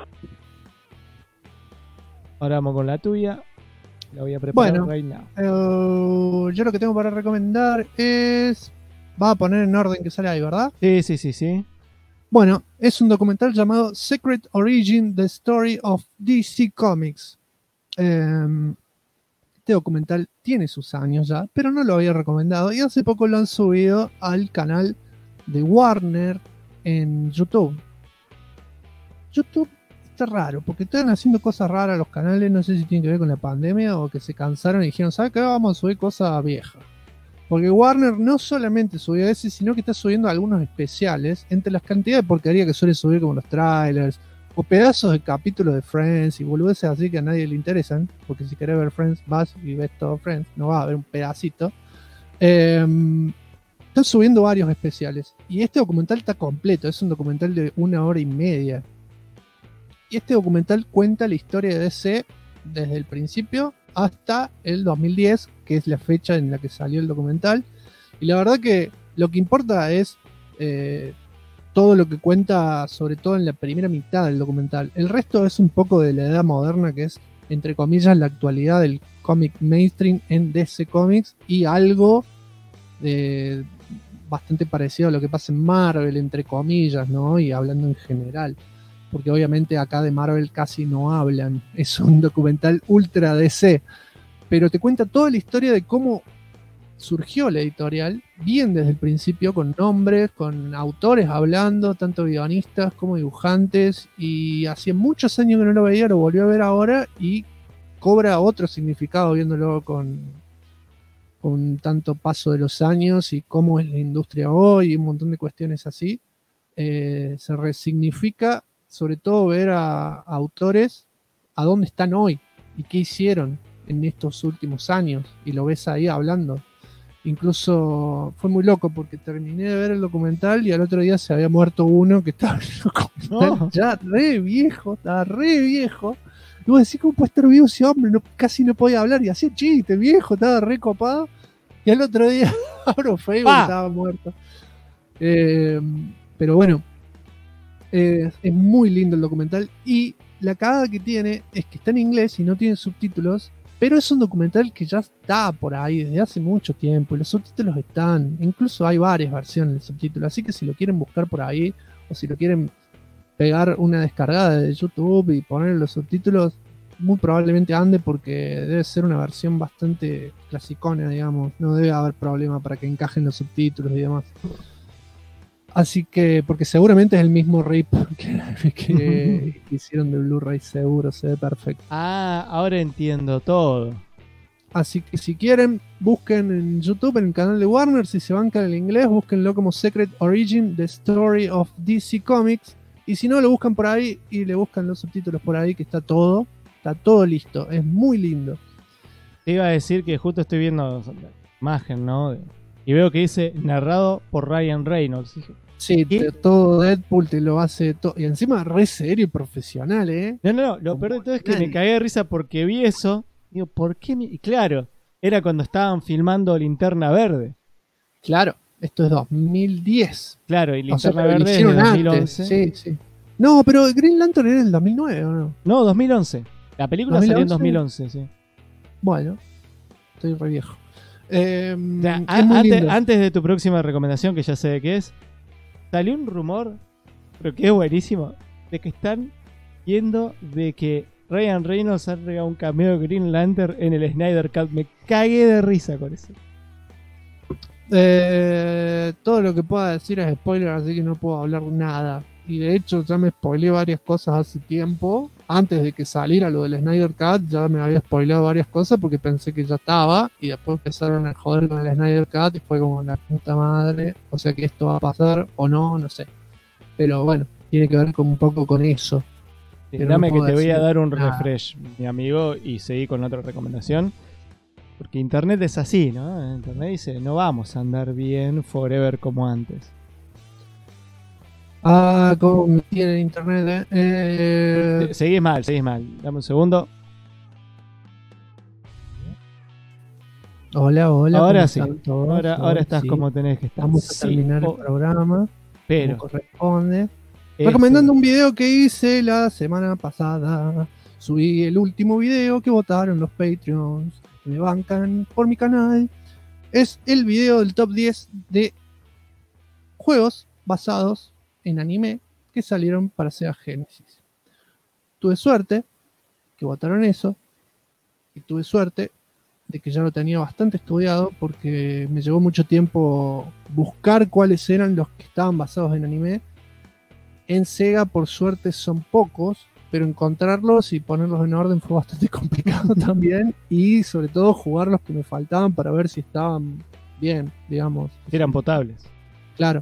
Ahora vamos con la tuya. La voy a preparar right now. Yo lo que tengo para recomendar es... Va a poner en orden que sale ahí, ¿verdad? Sí. Bueno, es un documental llamado Secret Origin: The Story of DC Comics. Este documental tiene sus años ya, pero no lo había recomendado. Y hace poco lo han subido al canal de Warner en YouTube. YouTube está raro, porque están haciendo cosas raras los canales. No sé si tiene que ver con la pandemia o que se cansaron y dijeron, ¿sabes qué? Vamos a subir cosas viejas. Porque Warner no solamente subió ese, sino que está subiendo algunos especiales entre las cantidades de porquería que suele subir, como los trailers o pedazos de capítulos de Friends y boludeces así que a nadie le interesan. Porque si querés ver Friends, vas y ves todo Friends, no vas a ver un pedacito. Están subiendo varios especiales y este documental está completo, es un documental de 1 hora y media. Y este documental cuenta la historia de DC desde el principio hasta el 2010, que es la fecha en la que salió el documental. Y la verdad que lo que importa es todo lo que cuenta, sobre todo en la primera mitad del documental. El resto es un poco de la edad moderna, que es, entre comillas, la actualidad del cómic mainstream en DC Comics, y algo bastante parecido a lo que pasa en Marvel, entre comillas, ¿no? Y hablando en general. Porque obviamente acá de Marvel casi no hablan. Es un documental ultra DC. Pero te cuenta toda la historia de cómo surgió la editorial bien desde el principio, con nombres, con autores hablando, tanto guionistas como dibujantes, y hacía muchos años que no lo veía, lo volvió a ver ahora y cobra otro significado viéndolo con tanto paso de los años y cómo es la industria hoy y un montón de cuestiones así. Se resignifica sobre todo ver a autores a dónde están hoy y qué hicieron en estos últimos años, y lo ves ahí hablando. Incluso fue muy loco porque terminé de ver el documental y al otro día se había muerto uno que estaba ya re viejo, estaba re viejo. Y vos decís, ¿cómo puede estar vivo ese hombre? Casi no podía hablar y hacía chiste, viejo, estaba re copado. Y al otro día abro Facebook y estaba muerto. Pero bueno, es muy lindo el documental, y la cagada que tiene es que está en inglés y no tiene subtítulos, pero es un documental que ya está por ahí desde hace mucho tiempo y los subtítulos están, incluso hay varias versiones de subtítulos, así que si lo quieren buscar por ahí o si lo quieren pegar una descargada de YouTube y poner los subtítulos, muy probablemente ande, porque debe ser una versión bastante clasicona, digamos, no debe haber problema para que encajen los subtítulos y demás. Así que, porque seguramente es el mismo rip que hicieron de Blu-ray, seguro, se ve perfecto. Ah, ahora entiendo todo. Así que si quieren, busquen en YouTube, en el canal de Warner, si se bancan el inglés, búsquenlo como Secret Origin, The Story of DC Comics, y si no, lo buscan por ahí y le buscan los subtítulos por ahí, que está todo listo, es muy lindo. Te iba a decir que justo estoy viendo la imagen, ¿no? Y veo que dice narrado por Ryan Reynolds. Sí, todo Deadpool te lo hace todo. Y encima re serio y profesional, ¿eh? No, lo peor de todo es que me cagué de risa porque vi eso. Digo, ¿por qué? Y claro, era cuando estaban filmando Linterna Verde. Claro, esto es 2010. Claro, y Linterna Verde es de 2011. Sí. No, pero Green Lantern era el 2009, ¿o no? No, 2011. La película 2011. salió en 2011, sí. Bueno, estoy re viejo. Antes de tu próxima recomendación, que ya sé de qué es, salió un rumor, pero que es buenísimo, de que están viendo de que Ryan Reynolds ha regado un cameo de Green Lantern en el Snyder Cut. Me cagué de risa con eso. Todo lo que pueda decir es spoiler, así que no puedo hablar nada. Y de hecho ya me spoileé varias cosas hace tiempo. Antes de que saliera lo del Snyder Cut ya me había spoileado varias cosas porque pensé que ya estaba, y después empezaron a joder con el Snyder Cut y fue como la puta madre. O sea que esto va a pasar o no sé. Pero bueno, tiene que ver con un poco con eso. Dame que te voy a dar un refresh, mi amigo, y seguí con otra recomendación. Porque Internet es así, ¿no? Internet dice, no vamos a andar bien forever como antes. Ah, ¿cómo me tiene Internet? Seguís mal. Dame un segundo. Hola. Ahora sí. Ahora estás como tenés que estar. Vamos a terminar el programa. Pero como corresponde. Recomendando un video que hice la semana pasada. Subí el último video que votaron los Patreons que me bancan por mi canal. Es el video del top 10 de juegos basados en anime que salieron para Sega Genesis. Tuve suerte que votaron eso, y tuve suerte de que ya lo tenía bastante estudiado, porque me llevó mucho tiempo buscar cuáles eran los que estaban basados en anime. En Sega, por suerte, son pocos, pero encontrarlos y ponerlos en orden fue bastante complicado también, y sobre todo jugar los que me faltaban para ver si estaban bien, digamos. Eran potables. Claro.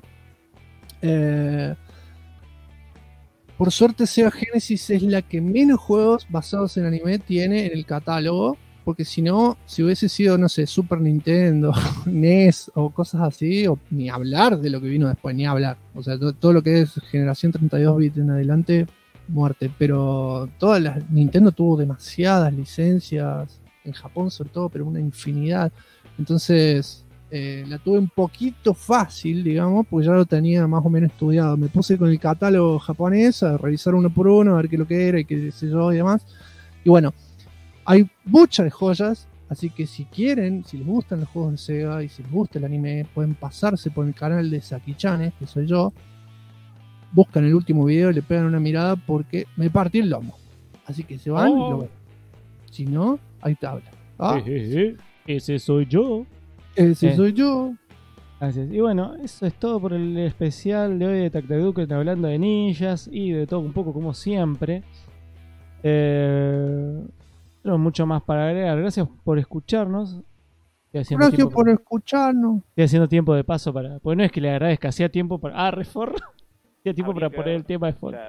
Por suerte Sega Genesis es la que menos juegos basados en anime tiene en el catálogo, porque si no, si hubiese sido, no sé, Super Nintendo, NES o cosas así, o ni hablar de lo que vino después, ni hablar. O sea, todo lo que es generación 32 bits en adelante, muerte. Pero todas las Nintendo tuvo demasiadas licencias, en Japón sobre todo, pero una infinidad. Entonces la tuve un poquito fácil, digamos, porque ya lo tenía más o menos estudiado. Me puse con el catálogo japonés a revisar uno por uno, a ver qué es lo que era y qué sé yo y demás. Y bueno, hay muchas de joyas, así que si quieren, si les gustan los juegos de Sega y si les gusta el anime, pueden pasarse por el canal de Saki-chan, que soy yo. Buscan el último video y le pegan una mirada porque me partí el lomo. Así que se van y lo ven. Si no, hay tabla. Ese soy yo. Ese soy yo. Así es. Y bueno, eso es todo por el especial de hoy de Tactaduque, hablando de ninjas y de todo un poco como siempre. Tenemos mucho más para agregar. Gracias por escucharnos. Gracias por escucharnos. Estoy haciendo tiempo de paso para... Porque no es que le agradezca, hacía tiempo para... reforma. Hacía tiempo para poner el tema de fondo.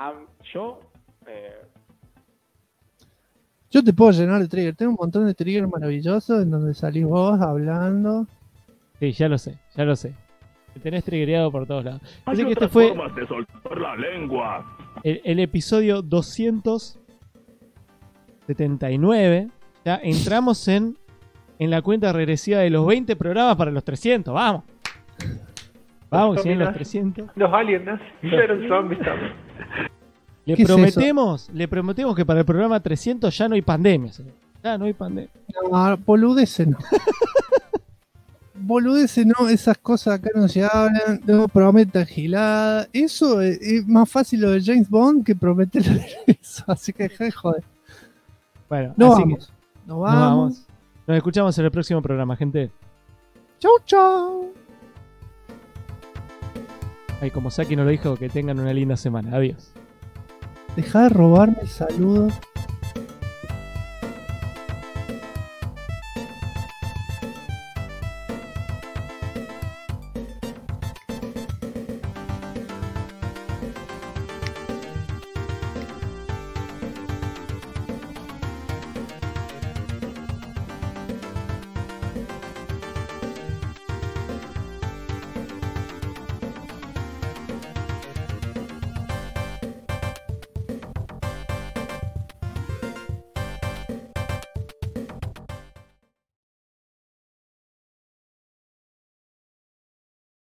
Yo te puedo llenar de trigger. Tengo un montón de triggers maravillosos en donde salís vos hablando. Sí, ya lo sé. Te tenés triggereado por todos lados. Hay Así que otras este fue formas de soltar la lengua. el episodio 279. Ya entramos en la cuenta regresiva de los 20 programas para los 300. ¡Vamos! Vamos, si en los 300. Los aliens hicieron zombies también. Le prometemos que para el programa 300 ya no hay pandemia, señor. Ya no hay pandemia. No, boludeces no. Boludeces no, esas cosas acá no se hablan. No prometan gilada. Eso es más fácil lo de James Bond que prometer eso. Así que joder. Bueno, nos así vamos. Que nos vamos. Nos escuchamos en el próximo programa, gente. Chau, chau. Ay, como Saki nos lo dijo, que tengan una linda semana. Adiós. Deja de robarme saludos.